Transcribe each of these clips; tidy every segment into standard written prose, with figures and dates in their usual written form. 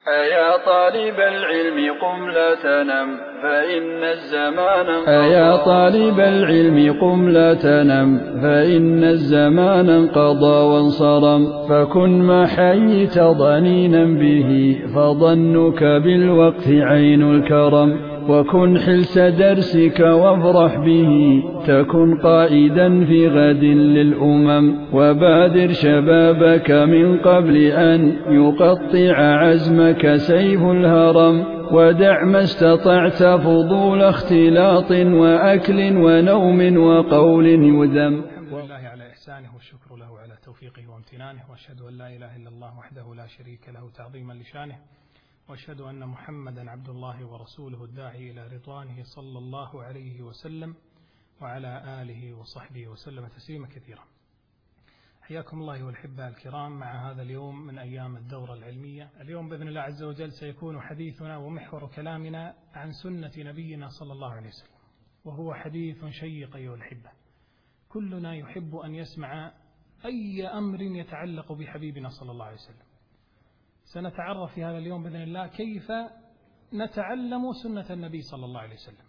أيا طالب العلم قم لا تنم فإن الزمان انقضى أيا طالب العلم قم لا تنم فإن الزمان انقضى وانصرم فكن ما حييت ضنينا به فظنك بالوقت عين الكرم وكن حلس درسك وافرح به تكن قائدا في غد للأمم وبادر شبابك من قبل أن يقطع عزمك سيف الهرم ودع ما استطعت فضول اختلاط وأكل ونوم وقول يذم. الحمد لله على إحسانه والشكر له على توفيقه وامتنانه، وأشهد أن لا إله إلا الله وحده لا شريك له تعظيما لشانه، وأشهد أن محمدا عبد الله ورسوله الداعي إلى رضوانه صلى الله عليه وسلم وعلى آله وصحبه وسلم تسليما كثيرا. حياكم الله والأحبة الكرام مع هذا اليوم من أيام الدورة العلمية. اليوم بإذن الله عز وجل سيكون حديثنا ومحور كلامنا عن سنة نبينا صلى الله عليه وسلم، وهو حديث شيق أيها الأحبة. كلنا يحب أن يسمع أي أمر يتعلق بحبيبنا صلى الله عليه وسلم. سنتعرف في هذا اليوم بإذن الله كيف نتعلم سنة النبي صلى الله عليه وسلم.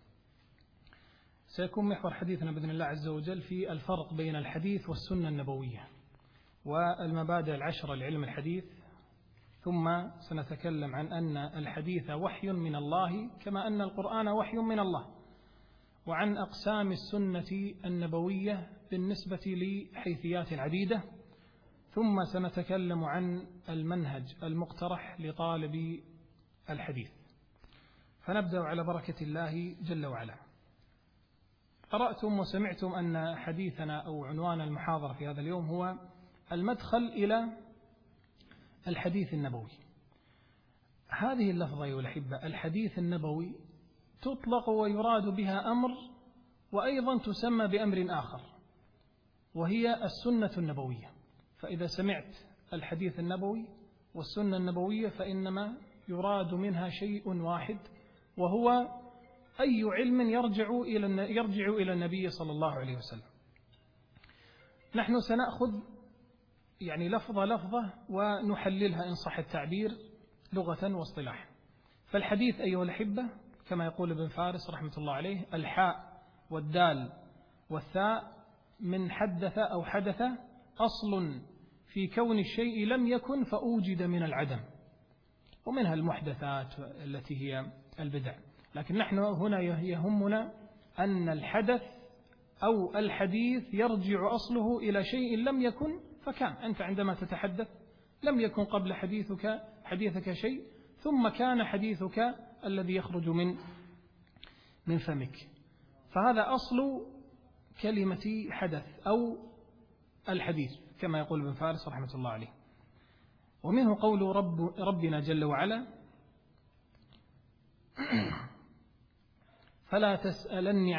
سيكون محور حديثنا بإذن الله عز وجل في الفرق بين الحديث والسنة النبوية والمبادئ العشرة لعلم الحديث، ثم سنتكلم عن أن الحديث وحي من الله كما أن القرآن وحي من الله، وعن أقسام السنة النبوية بالنسبة لحيثيات عديدة، ثم سنتكلم عن المنهج المقترح لطالب الحديث. فنبدأ على بركة الله جل وعلا. قرأتم وسمعتم أن حديثنا أو عنوان المحاضرة في هذا اليوم هو المدخل إلى الحديث النبوي. هذه اللفظة أيها الأحبة الحديث النبوي تطلق ويراد بها أمر، وأيضا تسمى بأمر آخر وهي السنة النبوية. فإذا سمعت الحديث النبوي والسنة النبوية فإنما يراد منها شيء واحد، وهو أي علم يرجع إلى النبي صلى الله عليه وسلم. نحن سنأخذ لفظة لفظة ونحللها إن صح التعبير لغة واصطلاحا. فالحديث أيها الأحبة كما يقول ابن فارس رحمة الله عليه: الحاء والدال والثاء من حدث أو حدث أصل في كون الشيء لم يكن فأوجد من العدم، ومنها المحدثات التي هي البدع. لكن نحن هنا يهمنا أن الحدث أو الحديث يرجع أصله إلى شيء لم يكن فكان. أنت عندما تتحدث لم يكن قبل حديثك شيء، ثم كان حديثك الذي يخرج من فمك. فهذا أصل كلمة حدث أو الحديث كما يقول ابن فارس رحمة الله عليه. ومنه قول ربنا جل وعلا: فلا تسألني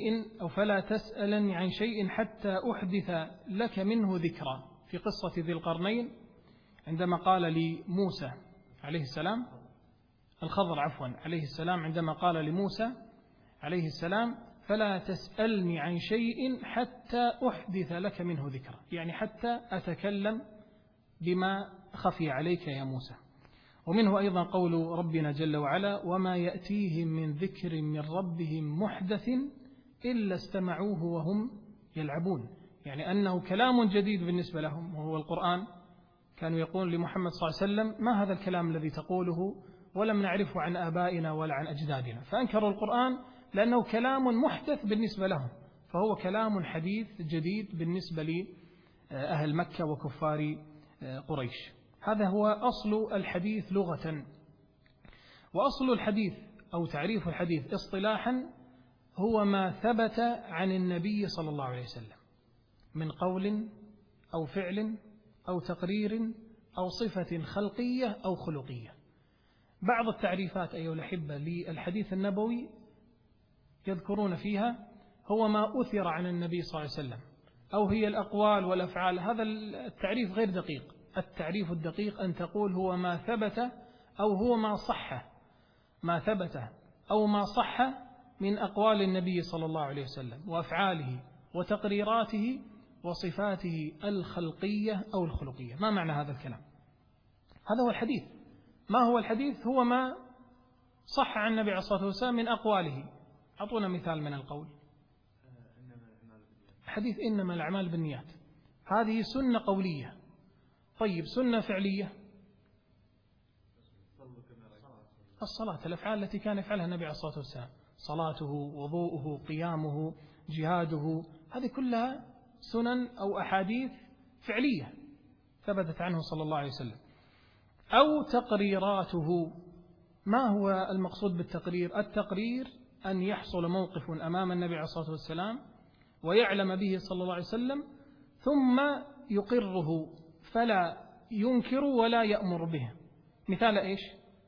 عن شيء حتى أحدث لك منه ذكرى، في قصة ذي القرنين عندما قال لموسى عليه السلام، الخضر عليه السلام، عندما قال لموسى عليه السلام: فلا تسألني عن شيء حتى أحدث لك منه ذكرى، يعني حتى أتكلم بما خفي عليك يا موسى. ومنه أيضا قول ربنا جل وعلا: وما يأتيهم من ذكر من ربهم محدث إلا استمعوه وهم يلعبون، يعني أنه كلام جديد بالنسبة لهم وهو القرآن. كانوا يقول لمحمد صلى الله عليه وسلم: ما هذا الكلام الذي تقوله ولم نعرفه عن آبائنا ولا عن أجدادنا. فأنكروا القرآن لأنه كلام محدث بالنسبة لهم، فهو كلام حديث جديد بالنسبة لأهل مكة وكفار قريش. هذا هو أصل الحديث لغة. وأصل الحديث أو تعريف الحديث اصطلاحا هو ما ثبت عن النبي صلى الله عليه وسلم من قول أو فعل أو تقرير أو صفة خلقية أو خلقية. بعض التعريفات أيها الأحبة للحديث النبوي يذكرون فيها هو ما أثر عن النبي صلى الله عليه وسلم، أو هي الأقوال والأفعال. هذا التعريف غير دقيق. التعريف الدقيق أن تقول هو ما ثبت أو هو ما صح، ما ثبت أو ما صح من أقوال النبي صلى الله عليه وسلم وأفعاله وتقريراته وصفاته الخلقية أو الخلقية. ما معنى هذا الكلام؟ هذا هو الحديث. ما هو الحديث؟ هو ما صح عن النبي عليه الصلاة والسلام من أقواله. أعطونا مثال من القول. حديث إنما الأعمال بالنيات، هذه سنة قولية. طيب سنة فعلية، الصلاة، الأفعال التي كان يفعلها النبي عليه الصلاة والسلام، صلاته، وضوءه، قيامه، جهاده، هذه كلها سنن أو أحاديث فعلية ثبتت عنه صلى الله عليه وسلم. أو تقريراته. ما هو المقصود بالتقرير؟ التقرير أن يحصل موقف أمام النبي عليه الصلاة والسلام ويعلم به صلى الله عليه وسلم ثم يقره فلا ينكر ولا يأمر به. مثال إيش؟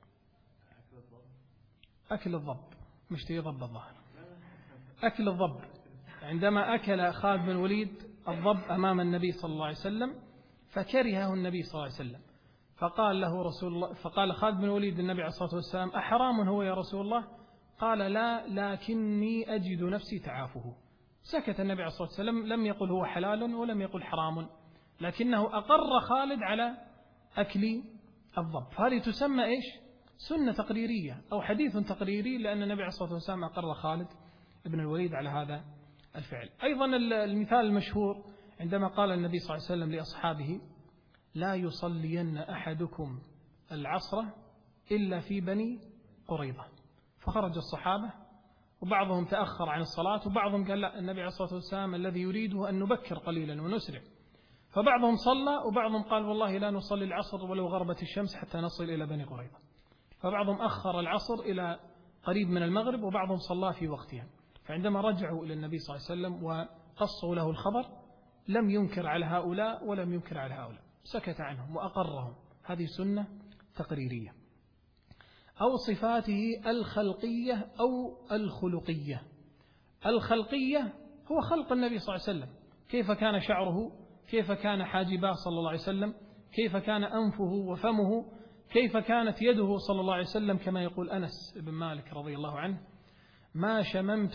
أكل الضب، مش تيضب الظهر، أكل الضب. عندما أكل خالد بن الوليد الضب أمام النبي صلى الله عليه وسلم فكرهه النبي صلى الله عليه وسلم، فقال له رسول الله، فقال خالد بن الوليد للنبي عليه الصلاة والسلام: أحرام هو يا رسول الله؟ قال: لا، لكني أجد نفسي تعافه. سكت النبي عليه الصلاة والسلام، لم يقل هو حلال ولم يقل حرام، لكنه أقر خالد على أكل الضب. هذه تسمى إيش؟ سنة تقريرية أو حديث تقريري، لأن النبي عليه الصلاة والسلام أقر خالد بن الوليد على هذا الفعل. أيضا المثال المشهور عندما قال النبي صلى الله عليه وسلم لأصحابه: لا يصلين أحدكم العصر إلا في بني قريظة. فخرج الصحابة وبعضهم تأخر عن الصلاة وبعضهم قال: لا، النبي عليه الصلاة والسلام الذي يريده أن نبكر قليلا ونسرع. فبعضهم صلى وبعضهم قال: والله لا نصلي العصر ولو غربت الشمس حتى نصل إلى بني قريظة. فبعضهم أخر العصر إلى قريب من المغرب وبعضهم صلى في وقتها. فعندما رجعوا إلى النبي صلى الله عليه وسلم وقصوا له الخبر لم ينكر على هؤلاء ولم ينكر على هؤلاء، سكت عنهم وأقرهم. هذه سنة تقريرية. أو صفاته الخلقية أو الخلقية. الخلقية هو خلق النبي صلى الله عليه وسلم، كيف كان شعره، كيف كان حاجباه صلى الله عليه وسلم، كيف كان أنفه وفمه، كيف كانت يده صلى الله عليه وسلم، كما يقول أنس بن مالك رضي الله عنه: ما شممت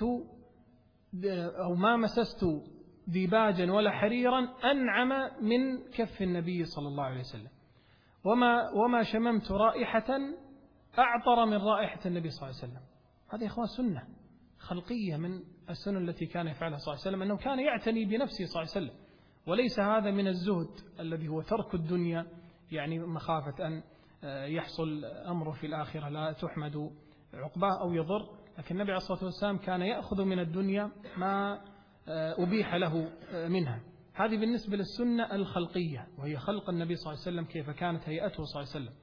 أو ما مسست ديباجا ولا حريرا أنعم من كف النبي صلى الله عليه وسلم، وما شممت رائحة أعطر من رائحة النبي صلى الله عليه وسلم. هذه إخوان سنة خلقية من السنن التي كان يفعلها صلى الله عليه وسلم، أنه كان يعتني بنفسه صلى الله عليه وسلم، وليس هذا من الزهد الذي هو ترك الدنيا، يعني مخافة أن يحصل أمره في الآخرة لا تحمد عقباه أو يضر. لكن النبي عليه الصلاة والسلام كان يأخذ من الدنيا ما أبيح له منها. هذه بالنسبة للسنة الخلقية، وهي خلق النبي صلى الله عليه وسلم، كيف كانت هيئته صلى الله عليه وسلم.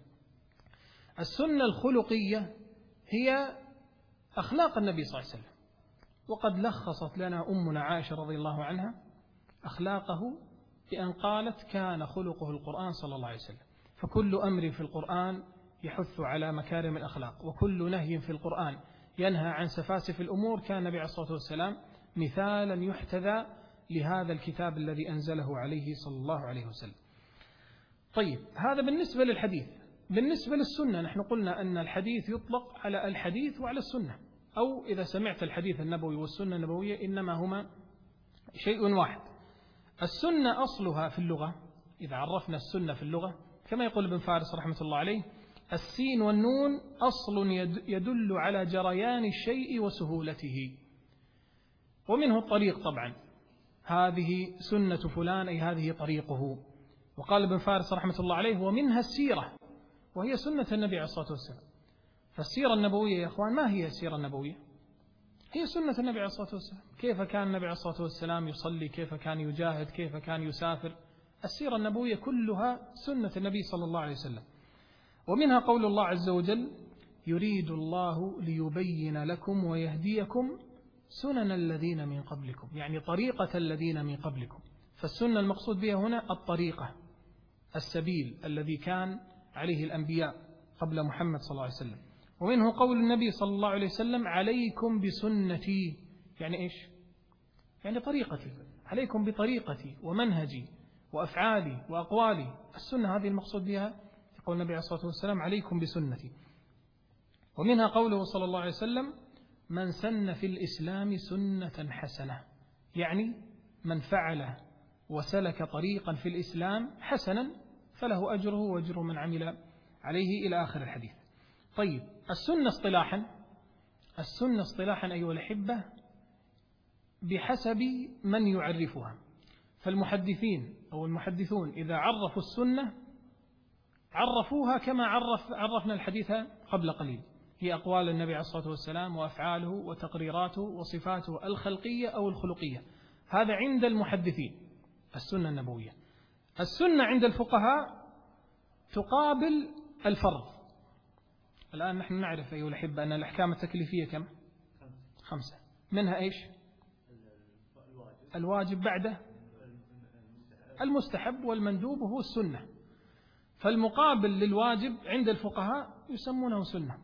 السنة الخلقية هي أخلاق النبي صلى الله عليه وسلم، وقد لخصت لنا أمنا عائشة رضي الله عنها أخلاقه بأن قالت: كان خلقه القرآن صلى الله عليه وسلم. فكل أمر في القرآن يحث على مكارم الأخلاق، وكل نهي في القرآن ينهى عن سفاسف الأمور. كان النبي عليه الصلاة والسلام مثالا يحتذى لهذا الكتاب الذي أنزله عليه صلى الله عليه وسلم. طيب، هذا بالنسبة للحديث. بالنسبة للسنة، نحن قلنا أن الحديث يطلق على الحديث وعلى السنة، أو إذا سمعت الحديث النبوي والسنة النبوية إنما هما شيء واحد. السنة أصلها في اللغة، إذا عرفنا السنة في اللغة كما يقول ابن فارس رحمة الله عليه: السين والنون أصل يدل على جريان الشيء وسهولته، ومنه الطريق طبعا، هذه سنة فلان أي هذه طريقه. وقال ابن فارس رحمة الله عليه: ومنها السيرة، وهي سنة النبي عليه الصلاة والسلام. فالسيرة النبوية يا أخوان، ما هي السيرة النبوية؟ هي سنة النبي عليه الصلاة والسلام، كيف كان النبي عليه الصلاة والسلام يصلي، كيف كان يجاهد، كيف كان يسافر. السيرة النبوية كلها سنة النبي صلى الله عليه وسلم. ومنها قول الله عز وجل: يريد الله ليبين لكم ويهديكم سنن الذين من قبلكم، يعني طريقة الذين من قبلكم. فالسنة المقصود بها هنا الطريقة، السبيل الذي كان عليه الأنبياء قبل محمد صلى الله عليه وسلم. ومنه قول النبي صلى الله عليه وسلم: عليكم بسنتي، يعني إيش؟ يعني طريقتي، عليكم بطريقتي ومنهجي وأفعالي وأقوالي. السنة هذه المقصود بها يقول النبي عليه الصلاة والسلام: عليكم بسنتي. ومنها قوله صلى الله عليه وسلم: من سن في الإسلام سنة حسنة، يعني من فعل وسلك طريقا في الإسلام حسنا فله أجره وأجر من عمل عليه إلى آخر الحديث. طيب السنة اصطلاحا أيها الأحبة بحسب من يعرفها. فالمحدثين أو المحدثون إذا عرفوا السنة عرفوها كما عرفنا الحديث قبل قليل، هي أقوال النبي عليه الصلاة والسلام وأفعاله وتقريراته وصفاته الخلقية أو الخلقية. هذا عند المحدثين السنة النبوية. السنة عند الفقهاء تقابل الفرض. الآن نحن نعرف أيها الأحبة أن الأحكام التكليفية كم؟ 5. منها إيش؟ الواجب، بعده المستحب، والمندوب هو السنة. فالمقابل للواجب عند الفقهاء يسمونه سنة.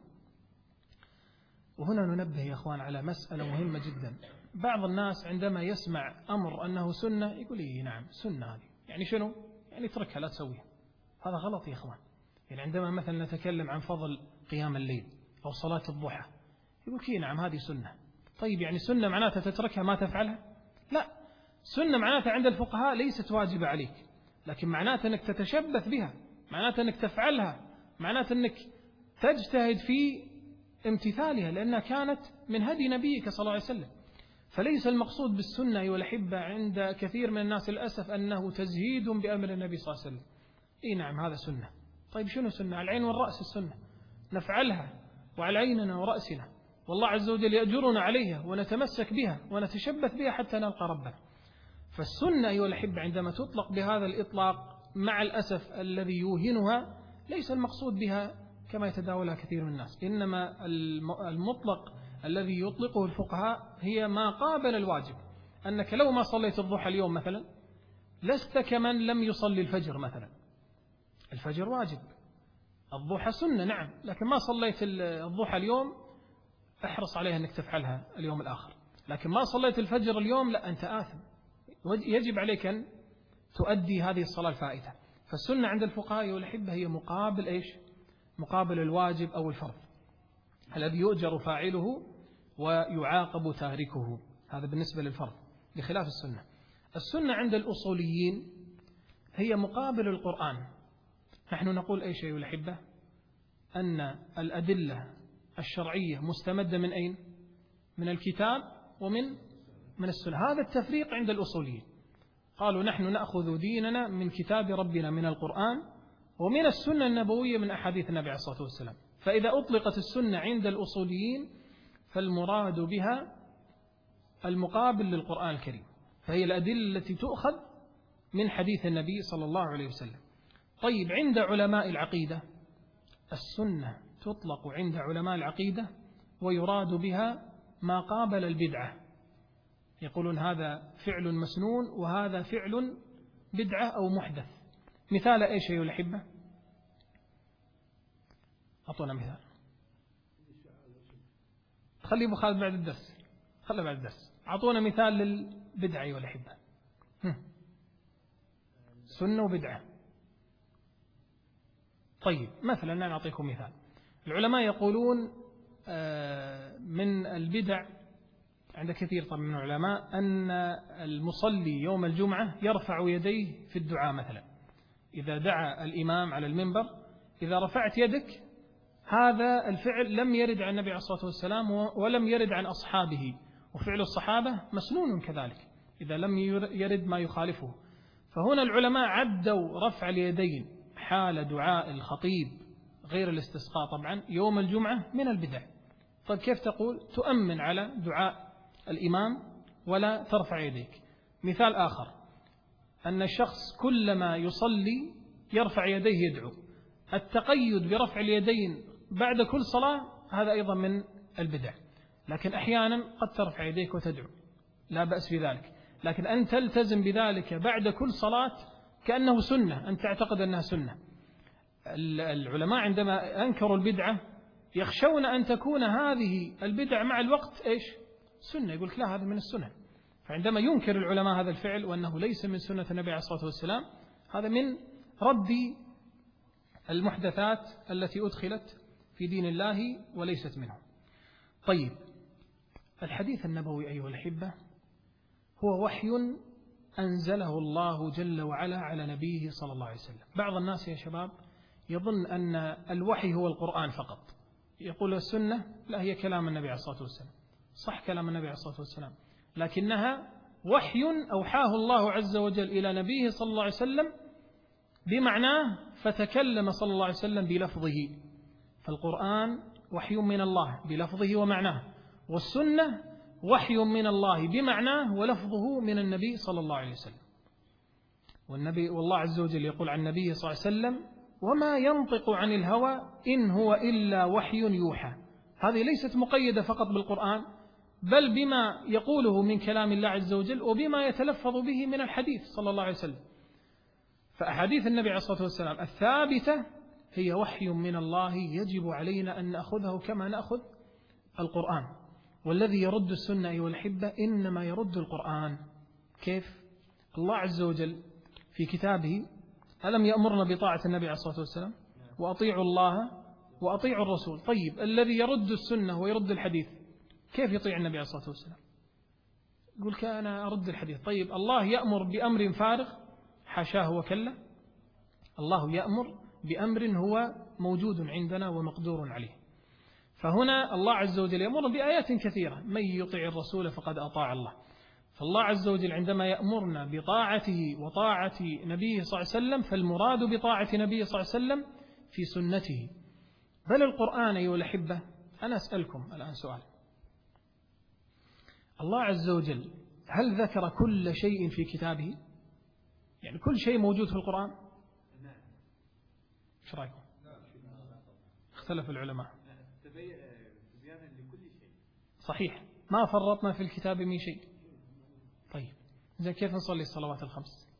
وهنا ننبه يا أخوان على مسألة مهمة جدا. بعض الناس عندما يسمع أمر أنه سنة يقول إيه نعم سنة هذه، يعني شنو؟ يعني اتركها لا تسويها. هذا غلط يا أخوان. يعني عندما مثلا نتكلم عن فضل قيام الليل أو صلاة الضحى يقول كي نعم هذه سنة. طيب يعني سنة معناتها تتركها ما تفعلها؟ لا، سنة معناتها عند الفقهاء ليست واجبة عليك، لكن معناتها أنك تتشبث بها، معناتها أنك تفعلها، معناتها أنك تجتهد في امتثالها لأنها كانت من هدي نبيك صلى الله عليه وسلم. فليس المقصود بالسنة أيها الأحبة عند كثير من الناس للأسف أنه تزهيد بأمر النبي صلى الله عليه وسلم. إيه نعم هذا سنة. طيب شنو سنة؟ على العين والرأس السنة، نفعلها وعلى عيننا ورأسنا، والله عز وجل يأجرنا عليها ونتمسك بها ونتشبث بها حتى نلقى ربنا. فالسنة أيها الأحبة عندما تطلق بهذا الإطلاق مع الأسف الذي يوهنها ليس المقصود بها كما يتداولها كثير من الناس، إنما المطلق الذي يطلقه الفقهاء هي ما قابل الواجب. أنك لو ما صليت الضحى اليوم مثلا لست كمن لم يصلي الفجر مثلا. الفجر واجب، الضحى سنة نعم، لكن ما صليت الضحى اليوم احرص عليها أنك تفعلها اليوم الآخر. لكن ما صليت الفجر اليوم لا، أنت آثم، يجب عليك أن تؤدي هذه الصلاة الفائتة. فالسنة عند الفقهاء والأحبة هي مقابل إيش؟ مقابل الواجب أو الفرض الذي يؤجر فاعله ويعاقب تاركه. هذا بالنسبة للفرض، بخلاف السنة. السنة عند الأصوليين هي مقابل القرآن. نحن نقول أي شيء الأحبة أن الأدلة الشرعية مستمدة من أين؟ من الكتاب ومن السنة. هذا التفريق عند الأصوليين. قالوا نحن نأخذ ديننا من كتاب ربنا من القرآن ومن السنة النبوية من أحاديث النبي عليه الصلاة والسلام. فإذا أطلقت السنة عند الأصوليين فالمراد بها المقابل للقرآن الكريم، فهي الأدلة التي تؤخذ من حديث النبي صلى الله عليه وسلم. طيب عند علماء العقيدة السنة تطلق عند علماء العقيدة ويراد بها ما قابل البدعة. يقولون هذا فعل مسنون وهذا فعل بدعة أو محدث. مثال إيش يا الأحبة؟ أعطونا مثال. خلي أبو خالد بعد الدرس، خلي بعد الدرس. أعطونا مثال للبدعة يا الأحبة. سنة وبدعة. طيب مثلا أنا أعطيكم مثال. العلماء يقولون من البدع عند كثير طبعا من العلماء أن المصلي يوم الجمعة يرفع يديه في الدعاء مثلا. إذا دعا الإمام على المنبر إذا رفعت يدك، هذا الفعل لم يرد عن النبي عليه الصلاة والسلام ولم يرد عن أصحابه، وفعل الصحابة مسنون كذلك إذا لم يرد ما يخالفه. فهنا العلماء عدوا رفع اليدين حال دعاء الخطيب غير الاستسقاء طبعا يوم الجمعة من البدع. طيب كيف تقول تؤمن على دعاء الإمام ولا ترفع يديك؟ مثال آخر أن الشخص كلما يصلي يرفع يديه يدعو. التقيد برفع اليدين بعد كل صلاة هذا أيضا من البدع، لكن أحيانا قد ترفع يديك وتدعو لا بأس في ذلك، لكن أن تلتزم بذلك بعد كل صلاة كأنه سنة، أن تعتقد أنها سنة. العلماء عندما أنكروا البدعة يخشون أن تكون هذه البدع مع الوقت إيش؟ سنة. يقول لا هذا من السنة. فعندما ينكر العلماء هذا الفعل وأنه ليس من سنة النبي عليه الصلاة والسلام هذا من رد المحدثات التي أدخلت في دين الله وليست منه. طيب الحديث النبوي أيها الأحبة هو وحي أنزله الله جل وعلا على نبيه صلى الله عليه وسلم. بعض الناس يا شباب يظن أن الوحي هو القرآن فقط، يقول السنة لا، هي كلام النبي عليه الصلاة والسلام. صح كلام النبي عليه الصلاة والسلام، لكنها وحي أوحاه الله عز وجل إلى نبيه صلى الله عليه وسلم بمعناه، فتكلم صلى الله عليه وسلم بلفظه. فالقرآن وحي من الله بلفظه ومعناه، والسنة وحي من الله بمعناه ولفظه من النبي صلى الله عليه وسلم. والله عز وجل يقول عن النبي صلى الله عليه وسلم: وما ينطق عن الهوى إن هو إلا وحي يوحى. هذه ليست مقيدة فقط بالقرآن، بل بما يقوله من كلام الله عز وجل وبما يتلفظ به من الحديث صلى الله عليه وسلم. فأحاديث النبي عليه الصلاة والسلام الثابتة هي وحي من الله، يجب علينا أن نأخذه كما نأخذ القرآن. والذي يرد السنة أيها الأحبة إنما يرد القرآن. كيف؟ الله عز وجل في كتابه ألم يأمرنا بطاعة النبي عليه الصلاة والسلام؟ وأطيعوا الله وأطيعوا الرسول. طيب الذي يرد السنة ويرد الحديث كيف يطيع النبي عليه الصلاة والسلام؟ يقول كان أرد الحديث. طيب الله يأمر بأمر فارغ؟ حاشاه وكلا. الله يأمر بأمر هو موجود عندنا ومقدور عليه. فهنا الله عز وجل يأمر بآيات كثيرة: من يطع الرسول فقد أطاع الله. فالله عز وجل عندما يأمرنا بطاعته وطاعة نبيه صلى الله عليه وسلم، فالمراد بطاعة نبيه صلى الله عليه وسلم في سنته. بل القرآن أيها الأحبة، أنا أسألكم الآن سؤال: الله عز وجل هل ذكر كل شيء في كتابه؟ يعني كل شيء موجود في القرآن؟ ايش رأيكم؟ اختلف العلماء. تبيانا لكل شيء. صحيح، ما فرطنا في الكتاب من شيء. طيب إذا كيف نصلي الصلوات الخمس؟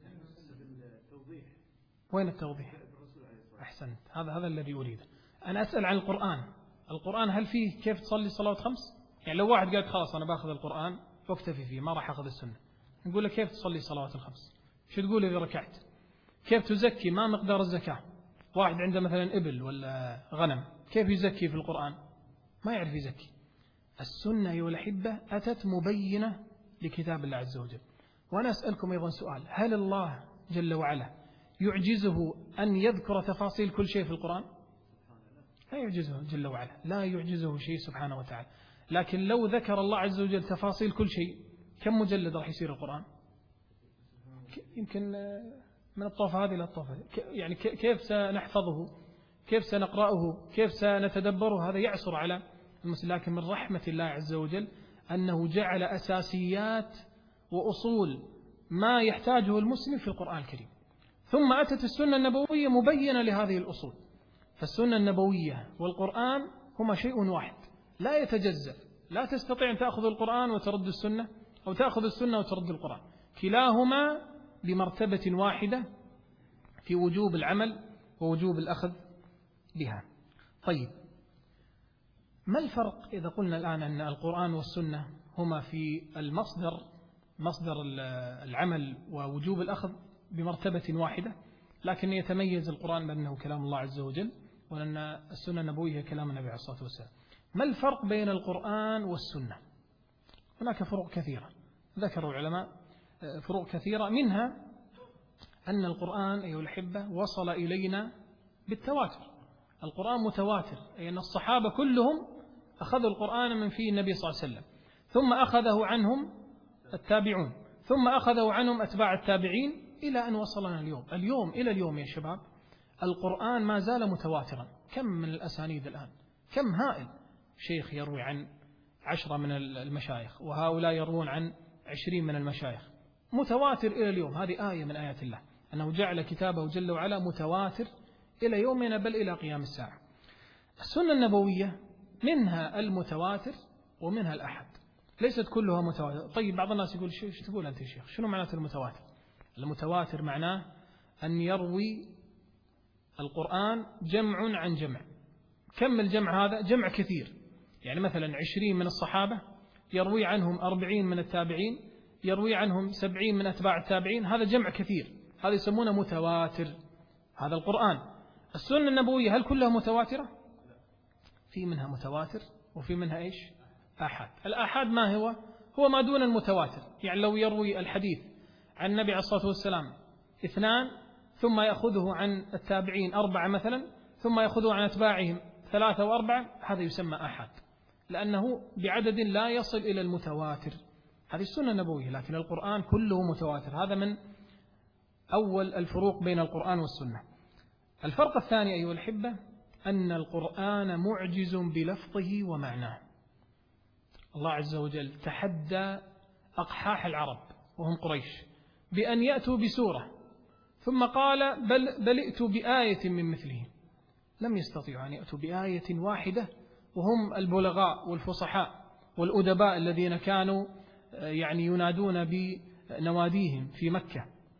وين التوضيح؟ أحسنت، هذا الذي أريده. أنا أسأل عن القرآن هل فيه كيف تصلي صلوات خمس؟ يعني لو واحد قال خلاص أنا باخذ القرآن واكتفي فيه ما راح أخذ السنة، نقول له كيف تصلي صلوات الخمس؟ شو تقول إذا ركعت؟ كيف تزكي؟ ما مقدار الزكاة؟ واحد عنده مثلا إبل ولا غنم، كيف يزكي في القرآن؟ ما يعرف يزكي. السنة أيها الأحبة أتت مبينة لكتاب الله عز وجل. وأنا أسألكم أيضا سؤال: هل الله جل وعلا يعجزه أن يذكر تفاصيل كل شيء في القرآن؟ لا يعجزه جل وعلا، لا يعجزه شيء سبحانه وتعالى. لكن لو ذكر الله عز وجل تفاصيل كل شيء، كم مجلد راح يصير القرآن؟ يمكن من الطوفة هذه إلى الطوفة. يعني كيف سنحفظه؟ كيف سنقرأه؟ كيف سنتدبره؟ هذا يعصر على المسلم. لكن من رحمة الله عز وجل أنه جعل أساسيات وأصول ما يحتاجه المسلم في القرآن الكريم. ثم أتت السنة النبوية مبينة لهذه الأصول. فالسنة النبوية والقرآن هما شيء واحد لا يتجزأ. لا تستطيع أن تأخذ القرآن وترد السنة، أو تأخذ السنة وترد القرآن. كلاهما بمرتبة واحدة في وجوب العمل ووجوب الأخذ بها. طيب ما الفرق إذا قلنا الآن أن القرآن والسنة هما في مصدر العمل ووجوب الأخذ بمرتبة واحدة، لكن يتميز القرآن بأنه كلام الله عز وجل، وأن السنة النبوية كلام النبي عليه الصلاة والسلام؟ ما الفرق بين القرآن والسنة؟ هناك فروق كثيرة، ذكروا العلماء فروق كثيرة، منها أن القرآن أيها الأحبة وصل إلينا بالتواتر. القرآن متواتر، أي أن الصحابة كلهم أخذوا القرآن من فيه النبي صلى الله عليه وسلم، ثم أخذه عنهم التابعون، ثم أخذه عنهم أتباع التابعين، إلى أن وصلنا اليوم إلى اليوم يا شباب القرآن ما زال متواترا. كم من الأسانيد الآن؟ كم هائل. شيخ يروي عن 10 من المشايخ، وهؤلاء يروون عن 20 من المشايخ، متواتر إلى اليوم. هذه آية من آيات الله، أنه جعل كتابه جل وعلا متواتر إلى يومنا بل إلى قيام الساعة. السنة النبوية منها المتواتر ومنها الأحد، ليست كلها متواتر. طيب بعض الناس يقول ايش تقول أنت يا شيخ؟ شنو معناته المتواتر؟ المتواتر معناه أن يروي القرآن جمع عن جمع. كم الجمع هذا؟ جمع كثير. يعني مثلا 20 من الصحابة يروي عنهم 40 من التابعين، يروي عنهم 70 من أتباع التابعين، هذا جمع كثير، هذا يسمونه متواتر. هذا القرآن. السنة النبوية هل كلها متواترة؟ في منها متواتر وفي منها إيش؟ آحاد. الآحاد ما هو ما دون المتواتر. يعني لو يروي الحديث عن النبي عليه الصلاة والسلام 2، ثم يأخذه عن التابعين 4 مثلا، ثم يأخذه عن أتباعهم 3 و4، هذا يسمى آحاد، لأنه بعدد لا يصل إلى المتواتر. هذه السنة النبوية، لكن القرآن كله متواتر. هذا من أول الفروق بين القرآن والسنة. الفرق الثاني أيها الأحبة أن القرآن معجز بلفظه ومعناه. الله عز وجل تحدى أقحاح العرب وهم قريش بأن يأتوا بسورة، ثم قال بل ائتوا بآية من مثله. لم يستطيعوا أن يأتوا بآية واحدة وهم البلغاء والفصحاء والأدباء الذين كانوا ينادون بنواديهم في مكة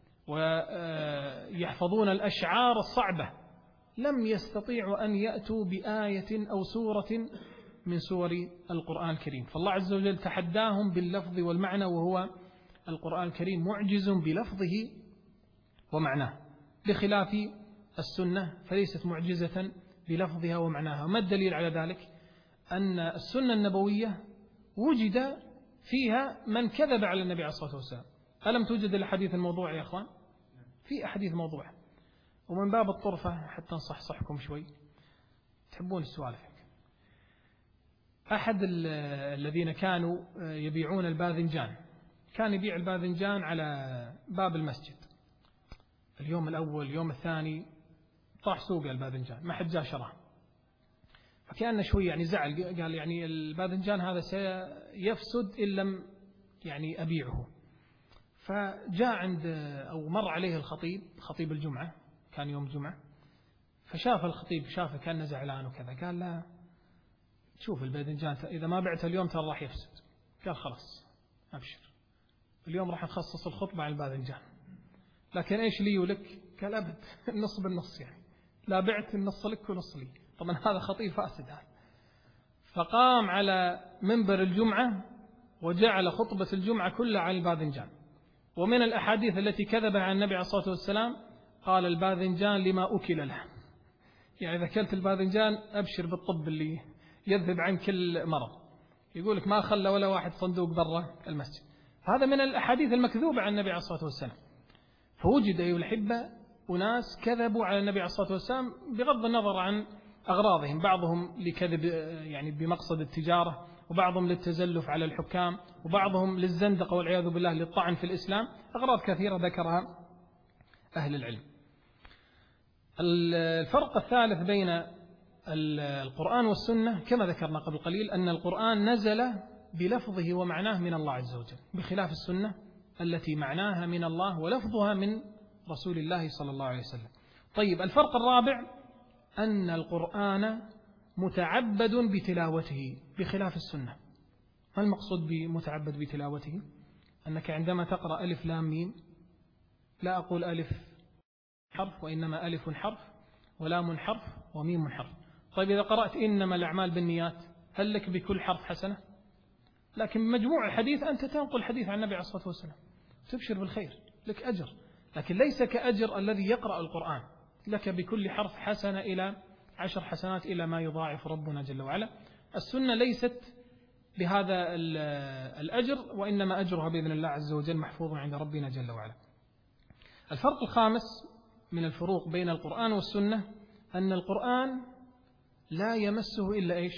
ويحفظون الأشعار الصعبة. لم يستطيعوا أن يأتوا بآية أو سورة من سور القرآن الكريم، فالله عز وجل تحداهم باللفظ والمعنى، وهو القرآن الكريم معجز بلفظه ومعناه، بخلاف السنة فليست معجزة بلفظها ومعناها. ما الدليل على ذلك؟ أن السنة النبوية وجد فيها من كذب على النبي عليه الصلاة والسلام. ألم توجد الحديث الموضوع يا أخوان؟ في أحاديث موضوع. ومن باب الطرفة حتى نصحصحكم شوي، تحبون السوالف. أحد الذين كانوا يبيعون الباذنجان كان يبيع الباذنجان على باب المسجد. اليوم الأول اليوم الثاني طاح سوق الباذنجان، ما حد جاء شراه، فكان شوي زعل، قال الباذنجان هذا سيفسد إن لم أبيعه. فجاء عند أو مر عليه الخطيب، خطيب الجمعة، كان يوم جمعة، فشاف الخطيب، شافه كان زعلان وكذا، قال لا شوف الباذنجان إذا ما بعته اليوم ترى راح يفسد. قال خلاص أبشر، اليوم راح نخصص الخطبة عن الباذنجان، لكن إيش لي ولك؟ قال أبد، النص بالنص، لا بعت النص لك ونص لي. طبعا هذا خطيب فاسد هذا. فقام على منبر الجمعة وجعل خطبة الجمعة كلها عن الباذنجان. ومن الأحاديث التي كذبها عن النبي عليه الصلاة والسلام قال الباذنجان لما أكل له، إذا أكلت الباذنجان أبشر بالطب اللي يذهب عن كل مرض. يقولك ما خلى ولا واحد صندوق برا المسجد. هذا من الأحاديث المكذوبة عن النبي عليه الصلاة والسلام. فوجد أيها الأحبة أناس كذبوا على النبي عليه الصلاة والسلام بغض النظر عن أغراضهم، بعضهم لكذب بمقصد التجارة، وبعضهم للتزلف على الحكام، وبعضهم للزندقة والعياذ بالله للطعن في الإسلام، أغراض كثيرة ذكرها أهل العلم. الفرق الثالث بين القرآن والسنة كما ذكرنا قبل قليل أن القرآن نزل بلفظه ومعناه من الله عز وجل، بخلاف السنة التي معناها من الله ولفظها من رسول الله صلى الله عليه وسلم. طيب، الفرق الرابع أن القرآن متعبد بتلاوته بخلاف السنة. ما المقصود بمتعبد بتلاوته؟ أنك عندما تقرأ ألف لام ميم، لا أقول ألف حرف، وإنما ألف حرف ولام حرف وميم حرف. طيب، إذا قرأت إنما الأعمال بالنيات، هل لك بكل حرف حسنة؟ لكن مجموع الحديث أنت تنقل الحديث عن النبي عليه الصلاة والسلام، تبشر بالخير، لك أجر، لكن ليس كأجر الذي يقرأ القرآن، لك بكل حرف حسنة إلى 10 حسنات إلى ما يضاعف ربنا جل وعلا. السنة ليست بهذا الأجر، وإنما أجرها بإذن الله عز وجل محفوظ عند ربنا جل وعلا. الفرق الخامس من الفروق بين القرآن والسنة أن القرآن لا يمسه إلا إيش؟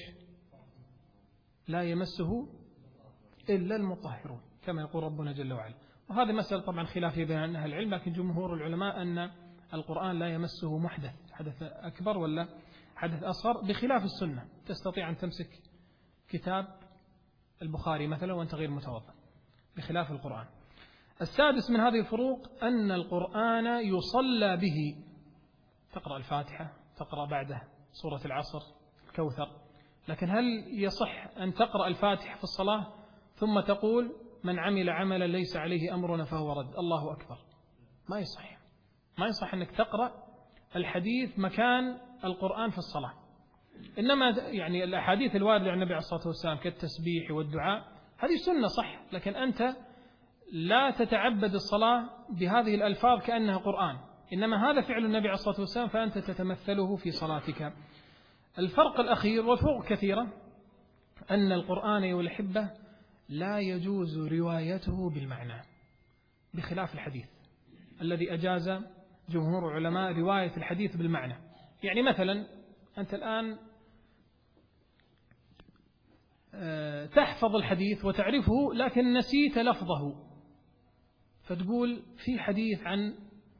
لا يمسه إلا المطهرون كما يقول ربنا جل وعلا. وهذه مسألة طبعا خلافية بين أهل العلم، لكن جمهور العلماء أن القرآن لا يمسه محدث، حدث أكبر ولا حدث أصغر، بخلاف السنة. تستطيع أن تمسك كتاب البخاري مثلا وأنت غير متوضئ، بخلاف القرآن. السادس من هذه الفروق أن القرآن يصلى به، تقرأ الفاتحة، تقرأ بعده سورة العصر، الكوثر، لكن هل يصح أن تقرأ الفاتحة في الصلاة ثم تقول من عمل عملا ليس عليه أمرنا فهو رد، الله أكبر؟ ما يصح. ما يصح أنك تقرأ الحديث مكان القرآن في الصلاة. إنما الأحاديث الواردة عن النبي عليه الصلاة والسلام كالتسبيح والدعاء هذه سنة صح، لكن أنت لا تتعبد الصلاة بهذه الألفاظ كأنها قرآن، إنما هذا فعل النبي عليه الصلاة والسلام فأنت تتمثله في صلاتك. الفرق الأخير والفروق كثيرة أن القرآن أيها الأحبة لا يجوز روايته بالمعنى، بخلاف الحديث الذي أجاز جمهور العلماء رواية الحديث بالمعنى. يعني مثلا أنت الآن تحفظ الحديث وتعرفه لكن نسيت لفظه، فتقول في حديث عن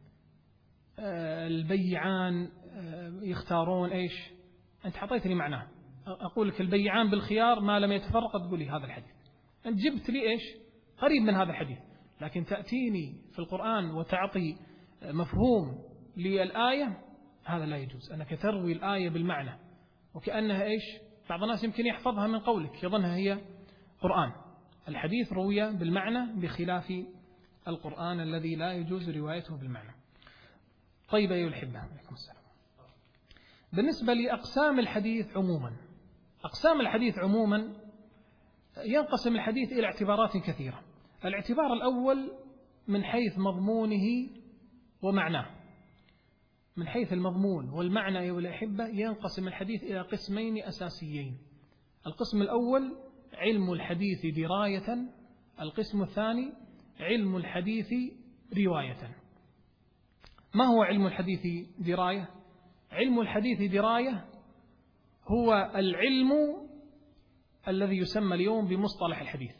البيعان يختارون إيش، أنت حطيت لي معناه، أقول لك البيعان بالخيار ما لم يتفرق، تقول لي هذا الحديث، أنت جبت لي إيش قريب من هذا الحديث، لكن تأتيني في القرآن وتعطي مفهوم للآية، هذا لا يجوز، أنك تروي الآية بالمعنى وكأنها إيش، بعض الناس يمكن يحفظها من قولك يظنها هي قرآن. الحديث روي بالمعنى بخلاف القرآن الذي لا يجوز روايته بالمعنى. طيب أيها الأحبة، عليكم السلام. بالنسبة لأقسام الحديث عموما، أقسام الحديث عموما ينقسم الحديث إلى اعتبارات كثيرة. الاعتبار الأول من حيث مضمونه ومعناه. من حيث المضمون والمعنى أيها الأحبة ينقسم الحديث إلى قسمين أساسيين. القسم الأول علم الحديث دراية، القسم الثاني علم الحديث رواية. ما هو علم الحديث دراية؟ علم الحديث دراية هو العلم الذي يسمى اليوم بمصطلح الحديث،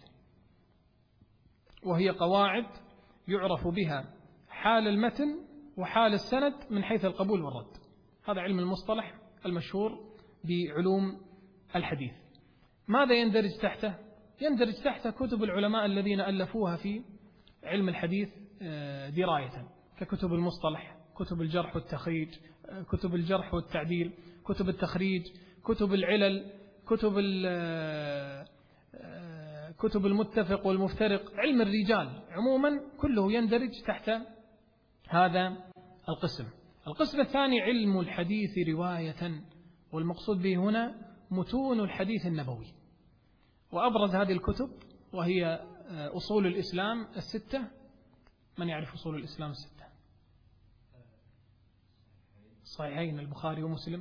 وهي قواعد يعرف بها حال المتن وحال السند من حيث القبول والرد. هذا علم المصطلح المشهور بعلوم الحديث. ماذا يندرج تحته؟ يندرج تحته كتب العلماء الذين ألفوها في علم الحديث دراية، ككتب المصطلح، كتب الجرح والتخريج، كتب الجرح والتعديل، كتب التخريج، كتب العلل، كتب المتفق والمفترق، علم الرجال عموما كله يندرج تحت هذا القسم. القسم الثاني علم الحديث رواية، والمقصود به هنا متون الحديث النبوي. وأبرز هذه الكتب وهي أصول الإسلام الستة. من يعرف أصول الإسلام الستة؟ صحيحين البخاري ومسلم.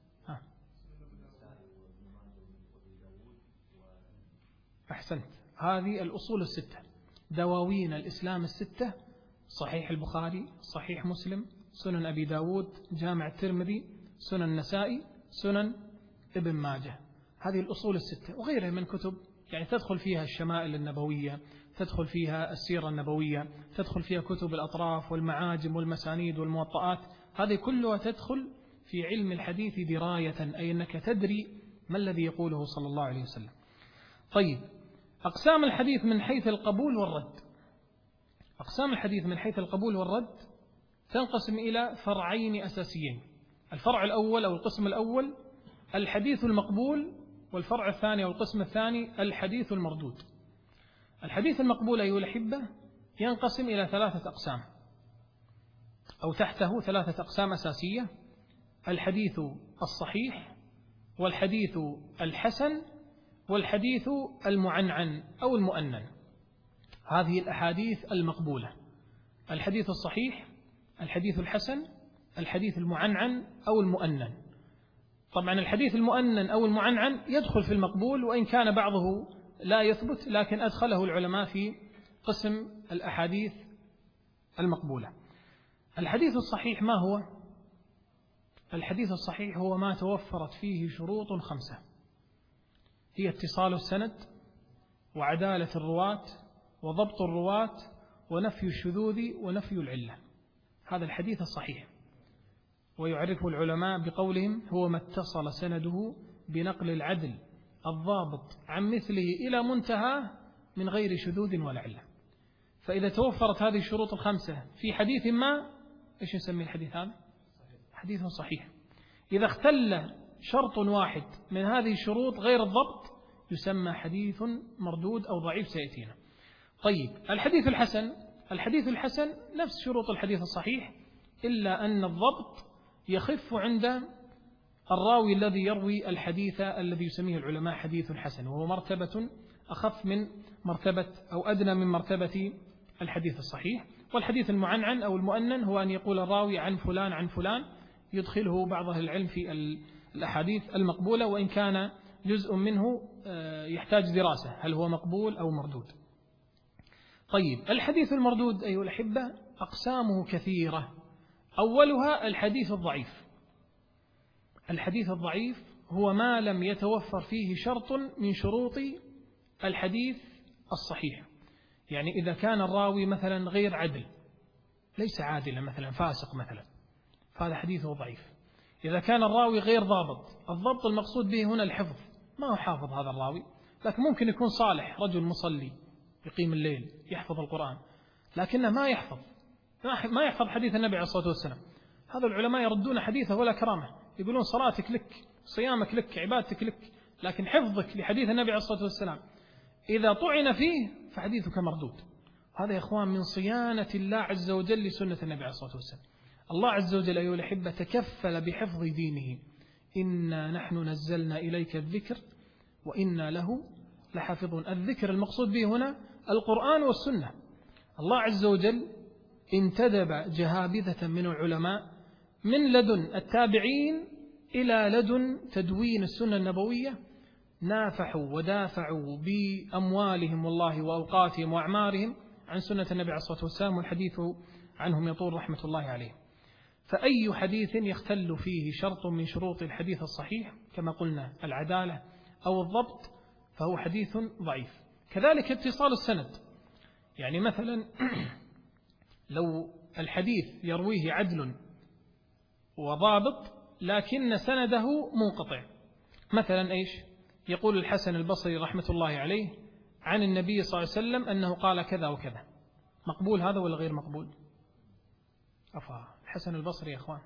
أحسنت، هذه الأصول الستة، دواوين الإسلام الستة: صحيح البخاري، صحيح مسلم، سنن أبي داود، جامع الترمذي، سنن النسائي، سنن ابن ماجه. هذه الأصول الستة وغيرها من كتب، يعني تدخل فيها الشمائل النبوية، تدخل فيها السيرة النبوية، تدخل فيها كتب الأطراف والمعاجم والمسانيد والموطئات. هذه كلها تدخل في علم الحديث دراية، أي أنك تدري ما الذي يقوله صلى الله عليه وسلم. طيب، أقسام الحديث من حيث القبول والرد. أقسام الحديث من حيث القبول والرد تنقسم إلى فرعين أساسيين. الفرع الأول أو القسم الأول الحديث المقبول، والفرع الثاني أو القسم الثاني الحديث المردود. الحديث المقبول أيها الأحبة ينقسم إلى ثلاثة أقسام، أو تحته ثلاثة أقسام أساسية: الحديث الصحيح، والحديث الحسن، والحديث المعنعن أو المؤنن. هذه الأحاديث المقبولة: الحديث الصحيح، الحديث الحسن، الحديث المعنعن أو المؤنن. طبعا الحديث المؤنن أو المعنعن يدخل في المقبول، وإن كان بعضه لا يثبت، لكن أدخله العلماء في قسم الأحاديث المقبولة. الحديث الصحيح ما هو؟ الحديث الصحيح هو ما توفرت فيه شروط خمسة، هي اتصال السند، وعدالة الرواة، وضبط الرواة، ونفي الشذوذ، ونفي العلة. هذا الحديث الصحيح، ويعرفه العلماء بقولهم: هو ما اتصل سنده بنقل العدل الضابط عن مثله إلى منتهى من غير شذوذ ولا علة. فإذا توفرت هذه الشروط الخمسة في حديث ما، إيش نسمي الحديث هذا؟ حديث صحيح. إذا اختل شرط واحد من هذه الشروط غير الضبط يسمى حديث مردود أو ضعيف، سيأتينا. طيب، الحديث الحسن. الحديث الحسن نفس شروط الحديث الصحيح، إلا أن الضبط يخف عند الراوي الذي يروي الحديث الذي يسميه العلماء حديث حسن، وهو مرتبة أخف من مرتبة أو أدنى من مرتبة الحديث الصحيح. والحديث المعنعن أو المؤنن هو أن يقول الراوي عن فلان عن فلان، يدخله بعض أهل العلم في الأحاديث المقبولة، وإن كان جزء منه يحتاج دراسة هل هو مقبول أو مردود. طيب، الحديث المردود أيها الأحبة أقسامه كثيرة. أولها الحديث الضعيف. الحديث الضعيف هو ما لم يتوفر فيه شرط من شروط الحديث الصحيح. يعني إذا كان الراوي مثلا غير عدل، ليس عادلا، مثلا فاسق مثلا، فهذا حديثه ضعيف. إذا كان الراوي غير ضابط، الضبط المقصود به هنا الحفظ، ما هو حافظ هذا الراوي، لكن ممكن يكون صالح، رجل مصلي يقيم الليل يحفظ القرآن، لكنه ما يحفظ حديث النبي عليه الصلاة والسلام. هذا العلماء يردون حديثه ولا كرامة، يقولون صلاتك لك، صيامك لك، عبادتك لك، لكن حفظك لحديث النبي عليه الصلاة والسلام إذا طعن فيه فحديثك مردود. هذا يا إخوان من صيانة الله عز وجل لسنة النبي عليه الصلاة والسلام. الله عز وجل أيها الأحبة تكفل بحفظ دينه، إنا نحن نزلنا إليك الذكر وإنا له لحافظون. الذكر المقصود به هنا القرآن والسنة. الله عز وجل انتدب جهابذة من العلماء من لدن التابعين إلى لدن تدوين السنة النبوية، نافحوا ودافعوا بأموالهم والله وأوقاتهم وأعمارهم عن سنة النبي عليه الصلاة والسلام، والحديث عنهم يطول رحمة الله عليه. فأي حديث يختل فيه شرط من شروط الحديث الصحيح كما قلنا العدالة أو الضبط فهو حديث ضعيف. كذلك اتصال السند، يعني مثلا لو الحديث يرويه عدل وضابط لكن سنده منقطع، مثلا إيش؟ يقول الحسن البصري رحمة الله عليه عن النبي صلى الله عليه وسلم أنه قال كذا وكذا، مقبول هذا ولا غير مقبول؟ الحسن البصري يا أخوان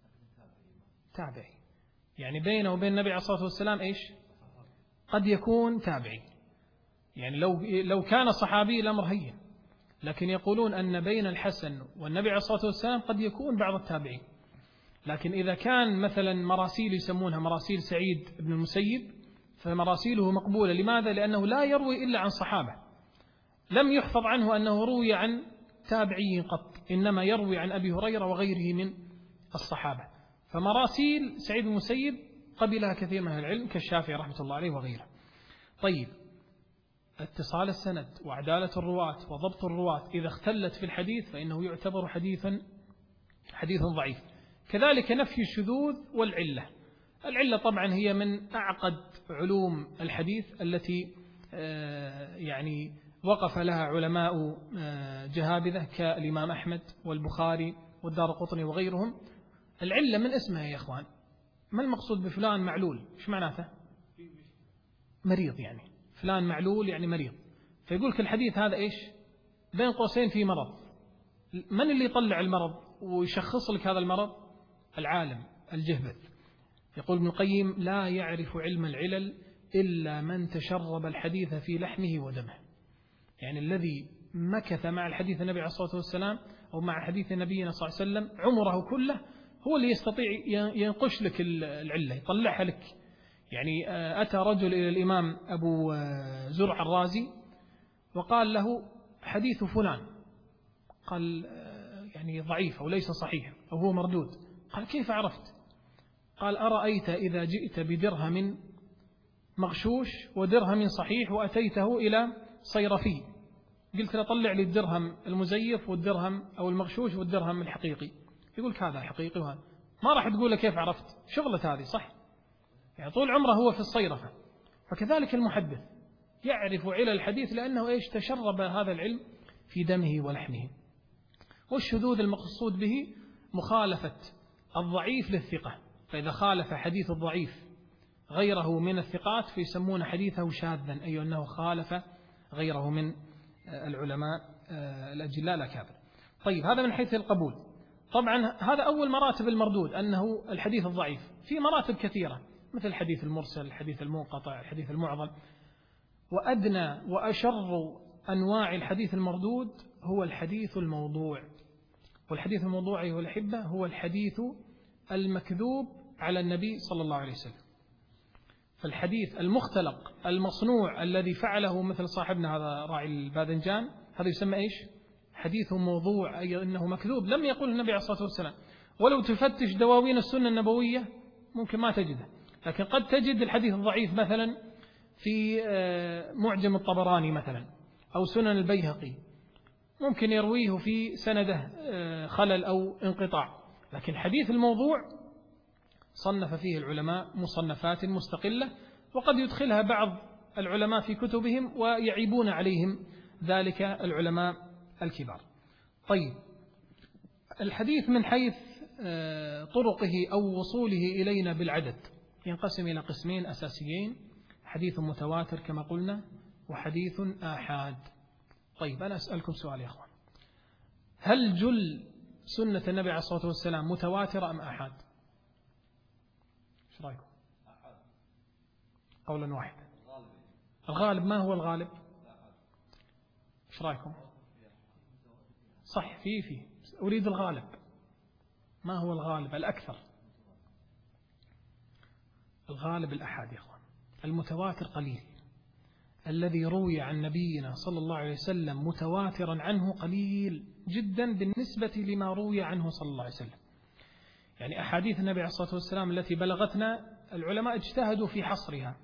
تابعي، يعني بينه وبين النبي عليه الصلاة والسلام إيش؟ قد يكون تابعي، يعني لو كان صحابي الأمر هين، لكن يقولون أن بين الحسن والنبي عليه الصلاة والسلام قد يكون بعض التابعين. لكن إذا كان مثلا مراسيل يسمونها مراسيل سعيد بن المسيب فمراسيله مقبولة. لماذا؟ لأنه لا يروي إلا عن صحابة، لم يحفظ عنه أنه روي عن تابعي قط، إنما يروي عن أبي هريرة وغيره من الصحابة. فمراسيل سعيد بن المسيب قبلها كثير من العلم كالشافعي رحمة الله عليه وغيره. طيب، اتصال السند وعدالة الرواة وضبط الرواة إذا اختلت في الحديث فإنه يعتبر حديث ضعيف. كذلك نفي الشذوذ والعلة. العلة طبعا هي من أعقد علوم الحديث التي يعني وقف لها علماء جهابذة كالإمام أحمد والبخاري والدارقطني وغيرهم. العلة من اسمها يا إخوان، ما المقصود بفلان معلول؟ إيش معناته؟ مريض، يعني فلان معلول يعني مريض. فيقول لك الحديث هذا إيش؟ بين قوسين في مرض. من اللي يطلع المرض ويشخص لك هذا المرض؟ العالم الجهبذ. يقول ابن القيم لا يعرف علم العلل إلا من تشرب الحديث في لحمه ودمه. يعني الذي مكث مع الحديث النبي عليه الصلاة والسلام أو مع حديث نبينا صلى الله عليه وسلم عمره كله هو اللي يستطيع ينقش لك العلة، يطلعها لك. يعني أتى رجل إلى الإمام أبو زرع الرازي وقال له حديث فلان، قال يعني ضعيف أو ليس صحيح أو هو مردود. قال كيف عرفت؟ قال أرأيت إذا جئت بدرهم مغشوش ودرهم صحيح وأتيته إلى صيرفي، قلت له طلع لي الدرهم المزيف والدرهم أو المغشوش والدرهم الحقيقي، يقول لك هذا حقيقي وهذا، ما راح تقول له كيف عرفت، شغلة هذه صح؟ يعني طول عمره هو في الصيرفة. فكذلك المحدث يعرف علل الحديث لأنه إيش؟ تشرب هذا العلم في دمه ولحمه. والشذوذ المقصود به مخالفة الضعيف للثقة، فإذا خالف حديث الضعيف غيره من الثقات فيسمون حديثه شاذا، أي أنه خالف غيره من العلماء الأجلاء الأكابر. طيب، هذا من حيث القبول. طبعا هذا أول مراتب المردود، أنه الحديث الضعيف. في مراتب كثيرة مثل الحديث المرسل، الحديث المنقطع، الحديث المعضل. وأدنى وأشر أنواع الحديث المردود هو الحديث الموضوع. والحديث الموضوع أيها الأحبة هو الحديث المكذوب على النبي صلى الله عليه وسلم. فالحديث المختلق المصنوع الذي فعله مثل صاحبنا هذا راعي الباذنجان، هذا يسمى إيش؟ حديث موضوع، أي أنه مكذوب، لم يقل النبي عليه الصلاة والسلام. ولو تفتش دواوين السنة النبوية ممكن ما تجده، لكن قد تجد الحديث الضعيف مثلا في معجم الطبراني مثلا أو سنن البيهقي، ممكن يرويه في سنده خلل أو انقطاع. لكن حديث الموضوع صنف فيه العلماء مصنفات مستقلة، وقد يدخلها بعض العلماء في كتبهم ويعيبون عليهم ذلك العلماء الكبار. طيب، الحديث من حيث طرقه أو وصوله إلينا بالعدد ينقسم إلى قسمين أساسيين: حديث متواتر كما قلنا، وحديث آحاد. طيب، أنا أسألكم سؤال يا أخوان: هل جل سنة النبي عليه الصلاة والسلام متواترة أم آحاد؟ ايش رأيكم؟ قولا واحدا. الغالب، ما هو الغالب؟ ايش رأيكم؟ صح، فيه أريد الغالب. ما هو الغالب الأكثر؟ الغالب الآحاد يا أخوان. المتواتر قليل، الذي روي عن نبينا صلى الله عليه وسلم متواترا عنه قليل جدا بالنسبة لما روي عنه صلى الله عليه وسلم. يعني أحاديث النبي عليه الصلاة والسلام التي بلغتنا العلماء اجتهدوا في حصرها،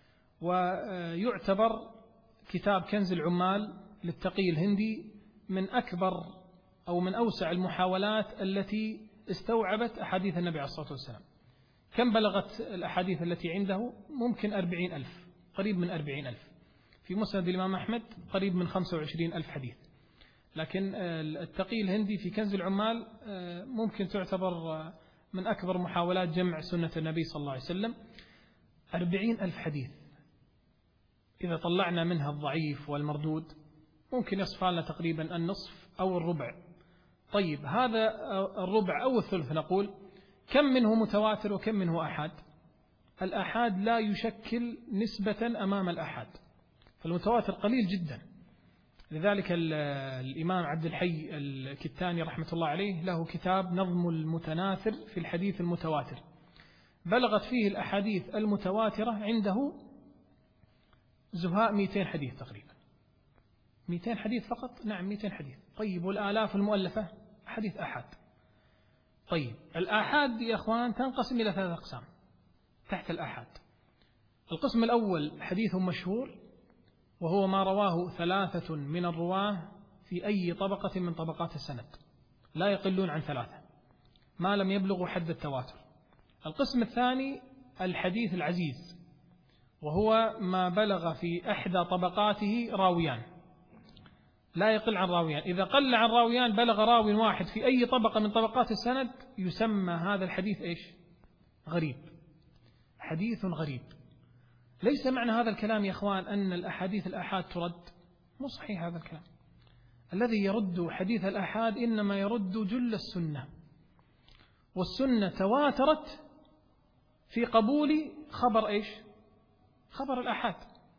ويعتبر كتاب كنز العمال للتقي الهندي من أكبر أو من أوسع المحاولات التي استوعبت أحاديث النبي عليه الصلاة والسلام. كم بلغت الأحاديث التي عنده؟ ممكن 40,000، قريب من 40,000. في مسند الإمام أحمد قريب من 25,000 حديث. لكن التقي الهندي في كنز العمال ممكن تعتبر من أكبر محاولات جمع سنة النبي صلى الله عليه وسلم. 40,000 حديث، إذا طلعنا منها الضعيف والمردود ممكن يصفى لنا تقريبا النصف أو الربع. طيب، هذا الربع أو الثلث نقول كم منه متواتر وكم منه آحاد؟ الآحاد لا يشكل نسبة أمام الآحاد، فالمتواتر قليل جدا. لذلك الإمام عبد الحي الكتاني رحمة الله عليه له كتاب نظم المتناثر في الحديث المتواتر، بلغت فيه الأحاديث المتواترة عنده زهاء 200 حديث تقريبا. 200 حديث فقط؟ نعم، 200 حديث. طيب، والآلاف المؤلفة حديث آحاد. طيب، الآحاد يا أخوان تنقسم إلى 3 أقسام تحت الآحاد. القسم الأول حديث مشهور، وهو ما رواه 3 من الرواه في أي طبقة من طبقات السند، لا يقلون عن 3 ما لم يبلغوا حد التواتر. القسم الثاني الحديث العزيز، وهو ما بلغ في إحدى طبقاته راويان، لا يقل عن راويان. إذا قل عن راويان بلغ راوي واحد في أي طبقة من طبقات السند، يسمى هذا الحديث إيش؟ غريب، حديث غريب. ليس معنى هذا الكلام يا أخوان أن الأحاديث الآحاد ترد، مو صحيح هذا الكلام. الذي يرد حديث الآحاد إنما يرد جل السنة، والسنة تواترت في قبول خبر إيش؟ خبر الآحاد.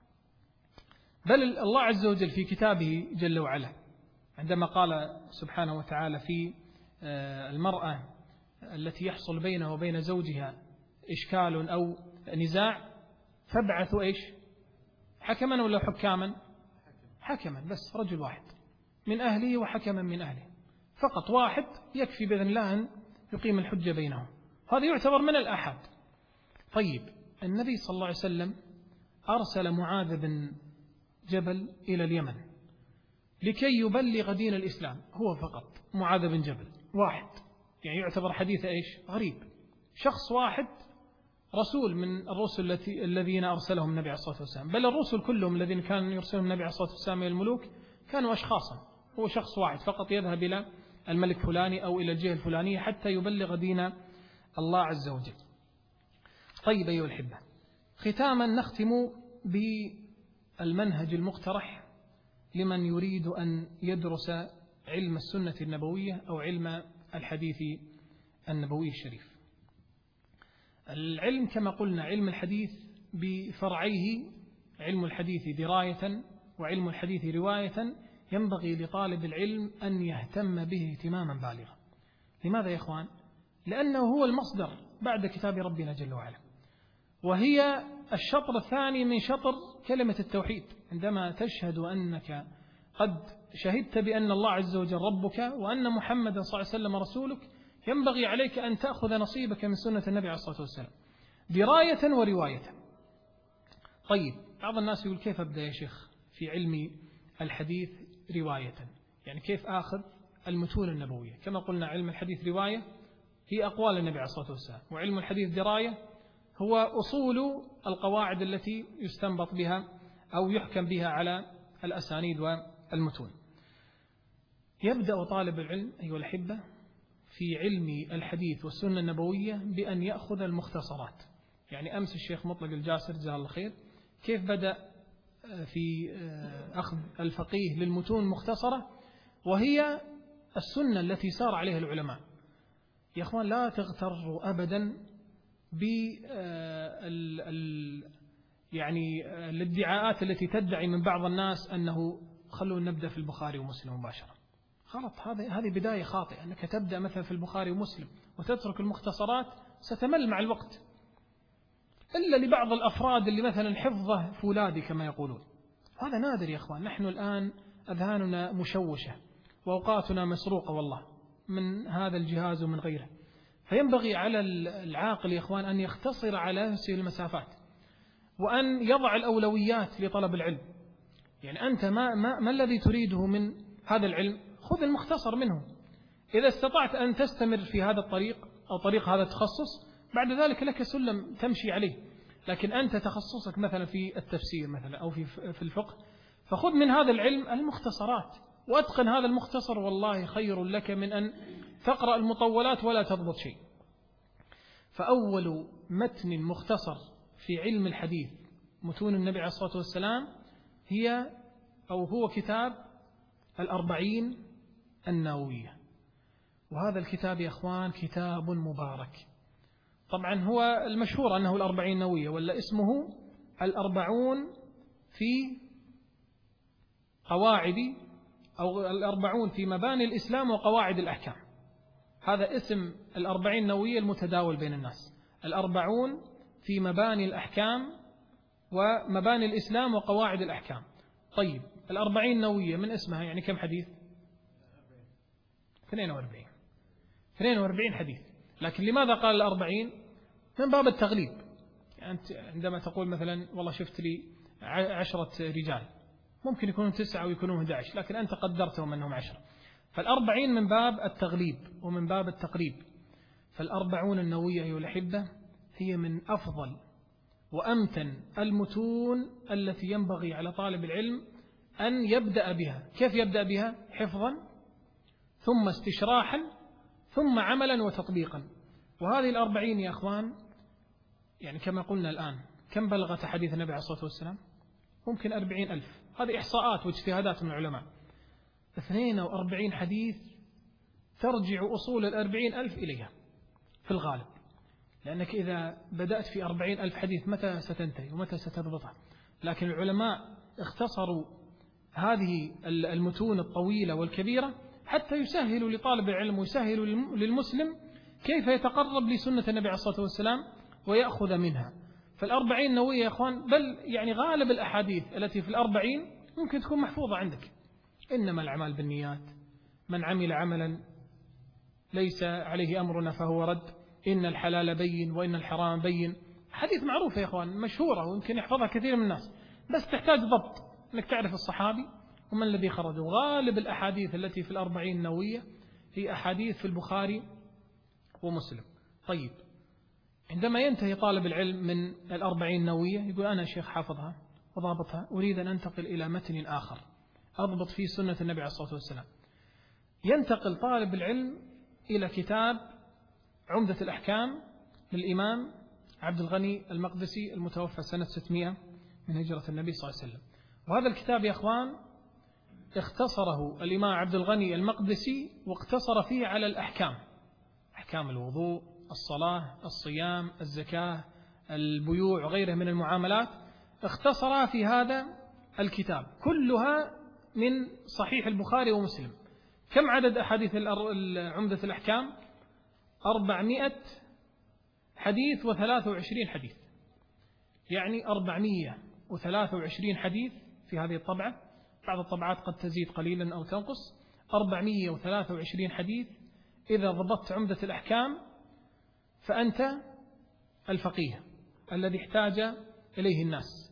بل الله عز وجل في كتابه جل وعلا عندما قال سبحانه وتعالى في المرأة التي يحصل بينه وبين زوجها إشكال أو نزاع فابعثوا إيش؟ حكما ولا حكاما؟ حكما، بس رجل واحد من أهله وحكما من أهله، فقط واحد يكفي بإذن الله أن يقيم الحجة بينهم. هذا يعتبر من الآحاد. طيب، النبي صلى الله عليه وسلم أرسل معاذ بن جبل إلى اليمن لكي يبلغ دين الإسلام، هو فقط معاذ بن جبل واحد، يعني يعتبر حديث إيش؟ غريب. شخص واحد، رسول من الرسل الذين أرسلهم النبي عليه الصلاة والسلام، بل الرسل كلهم الذين كانوا يرسلهم النبي عليه الصلاة والسلام إلى الملوك كانوا أشخاصا، هو شخص واحد فقط يذهب إلى الملك فلاني أو إلى الجهة الفلانية حتى يبلغ دين الله عز وجل. طيب أيها الأحبة، ختاما نختم بالمنهج المقترح لمن يريد أن يدرس علم السنة النبوية أو علم الحديث النبوي الشريف. العلم كما قلنا علم الحديث بفرعيه، علم الحديث دراية وعلم الحديث رواية، ينبغي لطالب العلم أن يهتم به اهتماما بالغا. لماذا يا إخوان؟ لأنه هو المصدر بعد كتاب ربنا جل وعلا، وهي الشطر الثاني من شطر كلمة التوحيد. عندما تشهد أنك قد شهدت بأن الله عز وجل ربك وأن محمدا صلى الله عليه وسلم رسولك، ينبغي عليك أن تأخذ نصيبك من سنة النبي عليه الصلاة والسلام دراية ورواية. طيب، بعض الناس يقول كيف أبدأ يا شيخ في علم الحديث رواية؟ يعني كيف آخذ المتون النبوية؟ كما قلنا علم الحديث رواية هي أقوال النبي عليه الصلاة والسلام، وعلم الحديث دراية هو أصول القواعد التي يستنبط بها أو يحكم بها على الأسانيد والمتون. يبدأ طالب العلم أيها الأحبة في علم الحديث والسنة النبوية بأن يأخذ المختصرات. يعني أمس الشيخ مطلق الجاسر جزاه الله خير كيف بدأ في أخذ الفقيه للمتون مختصرة، وهي السنة التي سار عليها العلماء. يا أخوان لا تغتروا أبدا يعني الادعاءات التي تدعي من بعض الناس أنه خلوا نبدأ في البخاري ومسلم مباشرة. غلط، هذه بداية خاطئة، أنك تبدأ مثلا في البخاري ومسلم وتترك المختصرات ستمل مع الوقت، إلا لبعض الأفراد اللي مثلا حفظه فولادي كما يقولون. هذا نادر يا أخوان. نحن الآن أذهاننا مشوشة وأوقاتنا مسروقة والله من هذا الجهاز ومن غيره، فينبغي على العاقل يا أخوان أن يختصر على نفسه المسافات وأن يضع الأولويات لطلب العلم. يعني أنت ما الذي تريده من هذا العلم؟ خذ المختصر منه. إذا استطعت أن تستمر في هذا الطريق أو طريق هذا التخصص بعد ذلك لك سلم تمشي عليه. لكن أنت تخصصك مثلا في التفسير مثلا أو في الفقه، فخذ من هذا العلم المختصرات وأتقن هذا المختصر، والله خير لك من أن تقرأ المطولات ولا تضبط شيء. فأول متن مختصر في علم الحديث متون النبي عليه الصلاة والسلام هو كتاب 40 النووية. وهذا الكتاب يا أخوان كتاب مبارك. طبعا هو المشهور أنه 40 نووية، ولا اسمه 40 في قواعد أو 40 في مباني الإسلام وقواعد الأحكام. هذا اسم 40 نووية المتداول بين الناس، 40 في مباني الأحكام ومباني الإسلام وقواعد الأحكام. طيب 40 نووية من اسمها يعني كم حديث؟ 42 حديث. لكن لماذا قال 40؟ من باب التغليب. يعني أنت عندما تقول مثلا والله شفت لي 10 رجال، ممكن يكونون 9 ويكونون 11، لكن أنت قدرتهم أنهم 10، فال40 من باب التغليب ومن باب التقريب. فال40 النووية أيها الأحبة هي من أفضل وأمتن المتون التي ينبغي على طالب العلم أن يبدأ بها. كيف يبدأ بها؟ حفظا ثم استشراحا ثم عملا وتطبيقا. وهذه 40 يا أخوان يعني كما قلنا الآن كم بلغت حديث النبي عليه الصلاة والسلام؟ ممكن 40,000. هذه إحصاءات واجتهادات من العلماء. 42 حديث ترجع أصول 40,000 إليها في الغالب، لأنك إذا بدأت في 40,000 حديث متى ستنتهي ومتى ستضبطها؟ لكن العلماء اختصروا هذه المتون الطويلة والكبيرة حتى يسهلوا لطالب العلم ويسهلوا للمسلم كيف يتقرب لسنة النبي عليه الصلاة والسلام ويأخذ منها. فال40 نووية يا أخوان، بل يعني غالب الأحاديث التي في 40 ممكن تكون محفوظة عندك. إنما الأعمال بالنيات، من عمل عملا ليس عليه أمرنا فهو رد، إن الحلال بين وإن الحرام بين. حديث معروف يا أخوان مشهورة ويمكن يحفظها كثير من الناس، بس تحتاج ضبط أنك تعرف الصحابي ومن الذي خرجوا. غالب الأحاديث التي في 40 نووية هي أحاديث في البخاري ومسلم. طيب عندما ينتهي طالب العلم من 40 نووية يقول أنا شيخ حافظها وضابطها، أريد أن أنتقل إلى متن آخر أضبط فيه سنة النبي عليه الصلاة والسلام. ينتقل طالب العلم إلى كتاب عمدة الأحكام للإمام عبد الغني المقدسي المتوفى سنة 600 من هجرة النبي صلى الله عليه وسلم. وهذا الكتاب يا أخوان اختصره الإمام عبد الغني المقدسي واقتصر فيه على الأحكام، أحكام الوضوء، الصلاة، الصيام، الزكاة، البيوع وغيرها من المعاملات، اختصرها في هذا الكتاب كلها من صحيح البخاري ومسلم. كم عدد أحاديث عمدة الأحكام؟ 400 حديث و23 حديث، يعني 423 حديث في هذه الطبعة. بعض الطبعات قد تزيد قليلا أو تنقص. 423 حديث. إذا ضبطت عمدة الأحكام فأنت الفقيه الذي احتاج إليه الناس،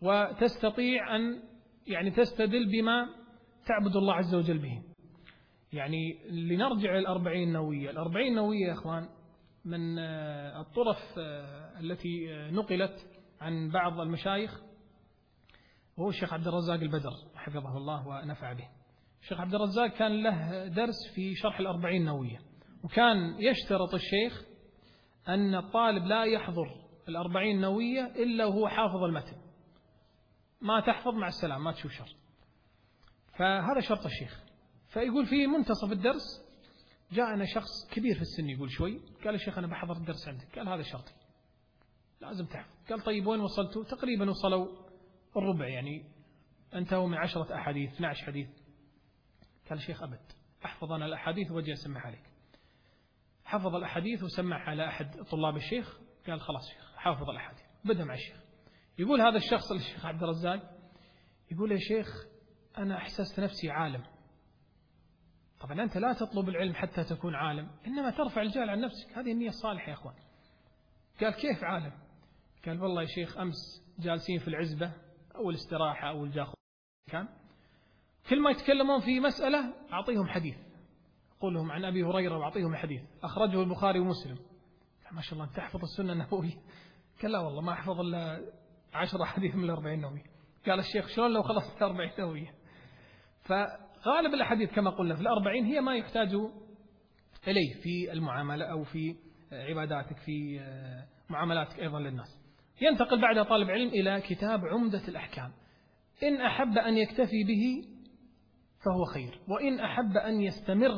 وتستطيع أن يعني تستدل بما تعبد الله عز وجل به. يعني لنرجع للأربعين النووية. الأربعين النووية يا إخوان من الطرف التي نقلت عن بعض المشايخ وهو الشيخ عبد الرزاق البدر حفظه الله ونفع به. الشيخ عبد الرزاق كان له درس في شرح الأربعين النووية، وكان يشترط الشيخ أن الطالب لا يحضر الأربعين النووية إلا وهو حافظ المتن، ما تحفظ مع السلام ما تشوف شر. فهذا شرط الشيخ. فيقول في منتصف الدرس جاءنا شخص كبير في السن يقول شوي، قال الشيخ أنا بحضر الدرس عندك. قال هذا شرطي لازم تحفظ. قال طيب وين وصلتوا؟ تقريبا وصلوا الربع، يعني انتهوا من 10 أحاديث 12 حديث. قال الشيخ أبد، أحفظ أنا الأحاديث وأجي أسمح عليك. حفظ الأحاديث وسمح على أحد طلاب الشيخ. قال خلاص شيخ حافظ الأحاديث. بدأ مع الشيخ. يقول هذا الشخص الشيخ عبد الرزاق يقول يا شيخ أنا أحسست نفسي عالم. طبعا أنت لا تطلب العلم حتى تكون عالم، إنما ترفع الجهل عن نفسك، هذه النية الصالحة يا أخوان. قال كيف عالم؟ قال والله يا شيخ أمس جالسين في العزبة أو الاستراحة أو الجاخو، كان كل ما يتكلمون في مسألة أعطيهم حديث، أقول لهم عن أبي هريرة وأعطيهم حديث أخرجه البخاري ومسلم. قال ما شاء الله أنت تحفظ السنة النبوية. قال لا والله ما أحفظ إلا 10 حديث من 40 نووية. قال الشيخ شلون لو خلصت 40 نووية؟ فغالب الأحاديث كما قلنا في 40 هي ما يحتاج إليه في المعاملة أو في عباداتك، في معاملاتك أيضا للناس. ينتقل بعد طالب علم إلى كتاب عمدة الأحكام. إن أحب أن يكتفي به فهو خير، وإن أحب أن يستمر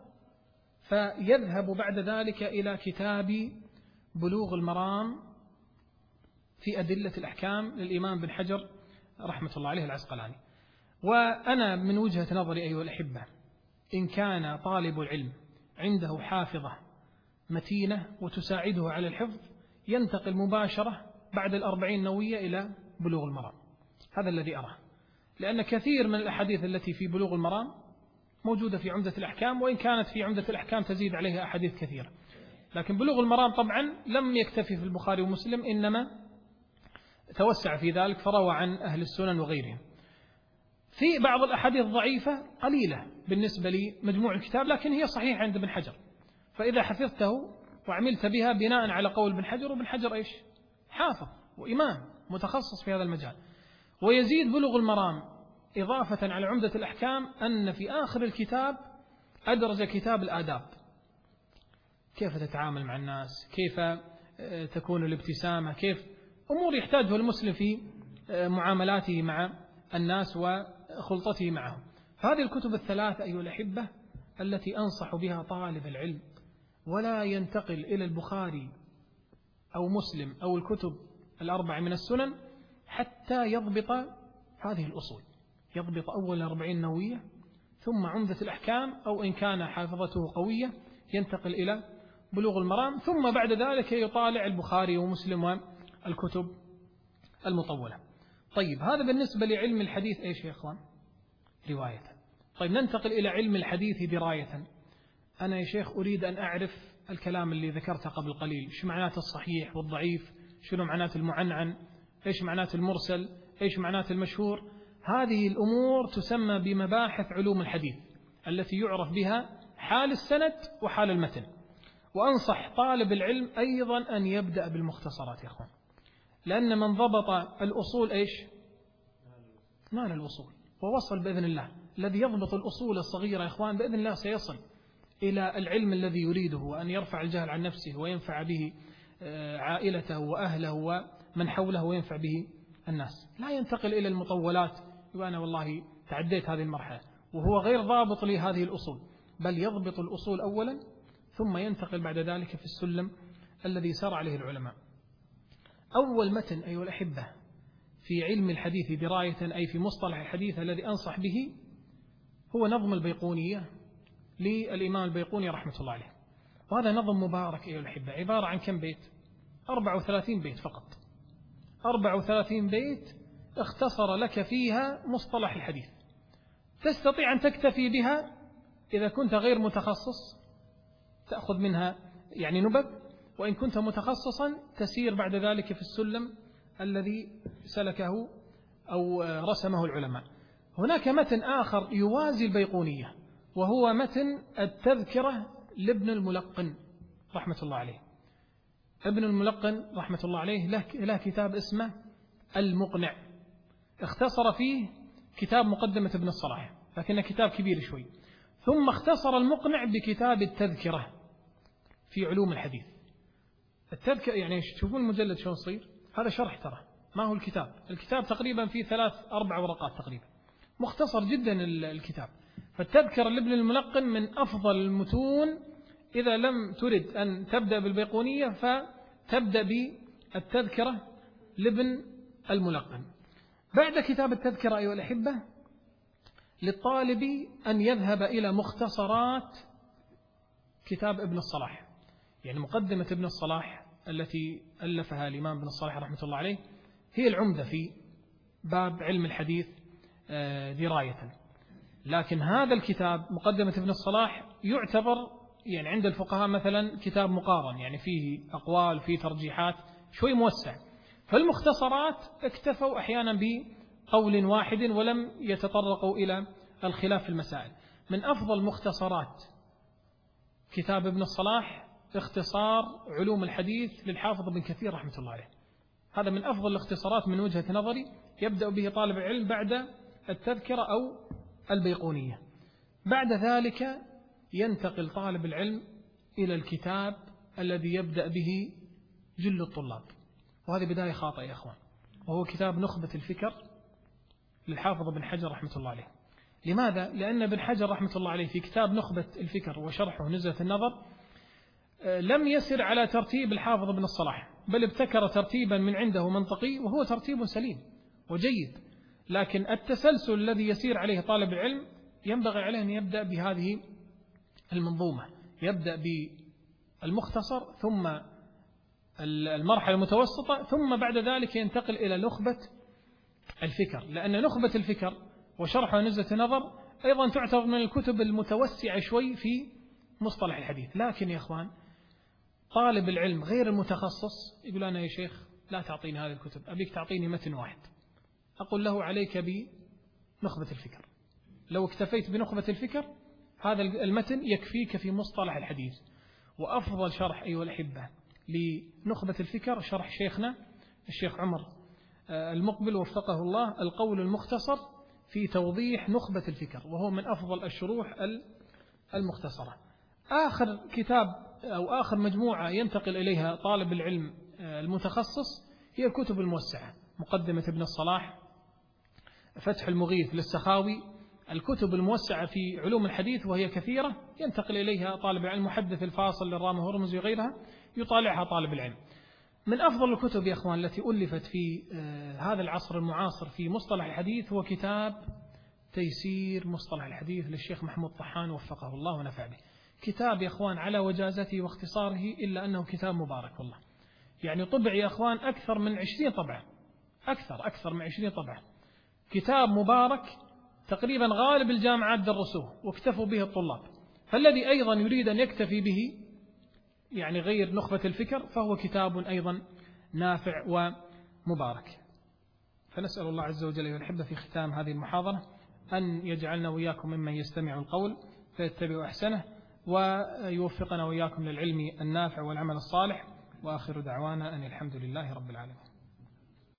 فيذهب بعد ذلك إلى كتاب بلوغ المرام في أدلة الأحكام للإمام بن حجر رحمة الله عليه العسقلاني. وأنا من وجهة نظري أيها الأحبة إن كان طالب العلم عنده حافظة متينة وتساعده على الحفظ ينتقل مباشرة بعد 40 نووية إلى بلوغ المرام. هذا الذي أراه، لأن كثير من الأحاديث التي في بلوغ المرام موجودة في عمدة الأحكام، وإن كانت في عمدة الأحكام تزيد عليها أحاديث كثيرة. لكن بلوغ المرام طبعا لم يكتفي في البخاري ومسلم، إنما توسع في ذلك فروى عن أهل السنن وغيرهم. في بعض الأحاديث ضعيفة قليلة بالنسبة لمجموع الكتاب، لكن هي صحيحة عند ابن حجر، فإذا حفظته وعملت بها بناء على قول ابن حجر، وابن حجر إيش؟ حافظ وإمام متخصص في هذا المجال. ويزيد بلوغ المرام إضافة على عمدة الأحكام أن في آخر الكتاب أدرج كتاب الآداب، كيف تتعامل مع الناس، كيف تكون الابتسامة، كيف أمور يحتاجها المسلم في معاملاته مع الناس وخلطته معهم. هذه الكتب الثلاث أيها الأحبة التي أنصح بها طالب العلم، ولا ينتقل إلى البخاري أو مسلم أو الكتب الأربع من السنن حتى يضبط هذه الأصول، يضبط أول 40 نووية ثم عمدة الأحكام، أو إن كان حافظته قوية ينتقل إلى بلوغ المرام، ثم بعد ذلك يطالع البخاري ومسلم والكتب المطولة. طيب هذا بالنسبة لعلم الحديث إيش يا إخوان؟ رواية. طيب ننتقل إلى علم الحديث دراية. أنا يا شيخ أريد أن أعرف الكلام اللي ذكرته قبل قليل، شو معناته الصحيح والضعيف، شنو معناته المعنعن، إيش معناته المرسل، إيش معناته المشهور. هذه الأمور تسمى بمباحث علوم الحديث التي يعرف بها حال السند وحال المتن. وأنصح طالب العلم أيضا أن يبدأ بالمختصرات يا أخوان، لأن من ضبط الأصول إيش؟ نال الوصول ووصل بإذن الله. الذي يضبط الأصول الصغيرة يا إخوان بإذن الله سيصل إلى العلم الذي يريده، وأن يرفع الجهل عن نفسه وينفع به عائلته وأهله ومن حوله وينفع به الناس. لا ينتقل إلى المطولات وأنا والله تعديت هذه المرحلة وهو غير ضابط لهذه الأصول، بل يضبط الأصول أولا ثم ينتقل بعد ذلك في السلم الذي سار عليه العلماء. أول متن أيها الأحبة في علم الحديث دراية أي في مصطلح الحديث الذي أنصح به هو نظم البيقونية للإمام البيقوني رحمة الله عليه. وهذا نظم مبارك أيها الأحبة، عبارة عن كم بيت؟ 34 بيت فقط. 34 بيت اختصر لك فيها مصطلح الحديث، تستطيع أن تكتفي بها إذا كنت غير متخصص تأخذ منها يعني نبذ، وإن كنت متخصصا تسير بعد ذلك في السلم الذي سلكه أو رسمه العلماء. هناك متن آخر يوازي البيقونية وهو متن التذكرة لابن الملقن رحمة الله عليه. ابن الملقن رحمة الله عليه له كتاب اسمه المقنع، اختصر فيه كتاب مقدمة ابن الصلاح، لكنه كتاب كبير شوي، ثم اختصر المقنع بكتاب التذكرة في علوم الحديث. التذكرة يعني تشوفون المجلد شلون صغير، هذا شرح ترى، ما هو الكتاب تقريبا فيه 3-4 ورقات تقريبا، مختصر جدا الكتاب. فالتذكرة لابن الملقن من أفضل المتون، إذا لم ترد أن تبدأ بالبيقونية فتبدأ بالتذكرة لابن الملقن. بعد كتاب التذكرة أيها الأحبة، للطالب أن يذهب إلى مختصرات كتاب ابن الصلاح، يعني مقدمة ابن الصلاح التي ألفها الإمام ابن الصلاح رحمة الله عليه هي العمدة في باب علم الحديث دراية. لكن هذا الكتاب مقدمة ابن الصلاح يعتبر يعني عند الفقهاء مثلا كتاب مقارن، يعني فيه أقوال فيه ترجيحات شوي موسع. فالمختصرات اكتفوا أحيانا بقول واحد ولم يتطرقوا إلى الخلاف في المسائل. من أفضل مختصرات كتاب ابن الصلاح اختصار علوم الحديث للحافظ ابن كثير رحمة الله عليه، هذا من أفضل الاختصارات من وجهة نظري، يبدأ به طالب العلم بعد التذكرة أو البيقونية. بعد ذلك ينتقل طالب العلم إلى الكتاب الذي يبدأ به جل الطلاب، وهذه بداية خاطئة يا أخوان، وهو كتاب نخبة الفكر للحافظ ابن حجر رحمة الله عليه. لماذا؟ لأن ابن حجر رحمة الله عليه في كتاب نخبة الفكر وشرحه نزهة النظر لم يسر على ترتيب الحافظ ابن الصلاح، بل ابتكر ترتيبا من عنده منطقي، وهو ترتيب سليم وجيد، لكن التسلسل الذي يسير عليه طالب العلم ينبغي عليه أن يبدأ بهذه المنظومة، يبدأ بالمختصر ثم المرحلة المتوسطة، ثم بعد ذلك ينتقل إلى نخبة الفكر، لأن نخبة الفكر وشرحها نزهة النظر أيضا تعتبر من الكتب المتوسعة شوي في مصطلح الحديث. لكن يا أخوان طالب العلم غير المتخصص يقول أنا يا شيخ لا تعطيني هذه الكتب، أبيك تعطيني متن واحد. أقول له عليك بنخبة الفكر، لو اكتفيت بنخبة الفكر هذا المتن يكفيك في مصطلح الحديث. وأفضل شرح أيها الأحبة لنخبة الفكر شرح شيخنا الشيخ عمر المقبل وفقه الله، القول المختصر في توضيح نخبة الفكر، وهو من أفضل الشروح المختصرة. آخر كتاب أو آخر مجموعة ينتقل إليها طالب العلم المتخصص هي الكتب الموسعة، مقدمة ابن الصلاح، فتح المغيث للسخاوي، الكتب الموسعة في علوم الحديث وهي كثيرة ينتقل إليها طالب العلم، محدث الفاصل للرامي هرمزي وغيرها يطالعها طالب العلم. من أفضل الكتب يا أخوان التي ألفت في هذا العصر المعاصر في مصطلح الحديث هو كتاب تيسير مصطلح الحديث للشيخ محمود طحان وفقه الله ونفع به. كتاب يا أخوان على وجازته واختصاره، إلا أنه كتاب مبارك والله، يعني طبع يا أخوان أكثر من 20 طبعة، أكثر من 20 طبعة، كتاب مبارك تقريبا غالب الجامعات درسوه واكتفوا به الطلاب. فالذي أيضا يريد أن يكتفي به يعني غير نخبة الفكر فهو كتاب أيضا نافع ومبارك. فنسأل الله عز وجل أيها الأحبة في ختام هذه المحاضرة أن يجعلنا وإياكم ممن يستمع القول فيتبع أحسنه، ويوفقنا وإياكم للعلم النافع والعمل الصالح، وآخر دعوانا أن الحمد لله رب العالمين.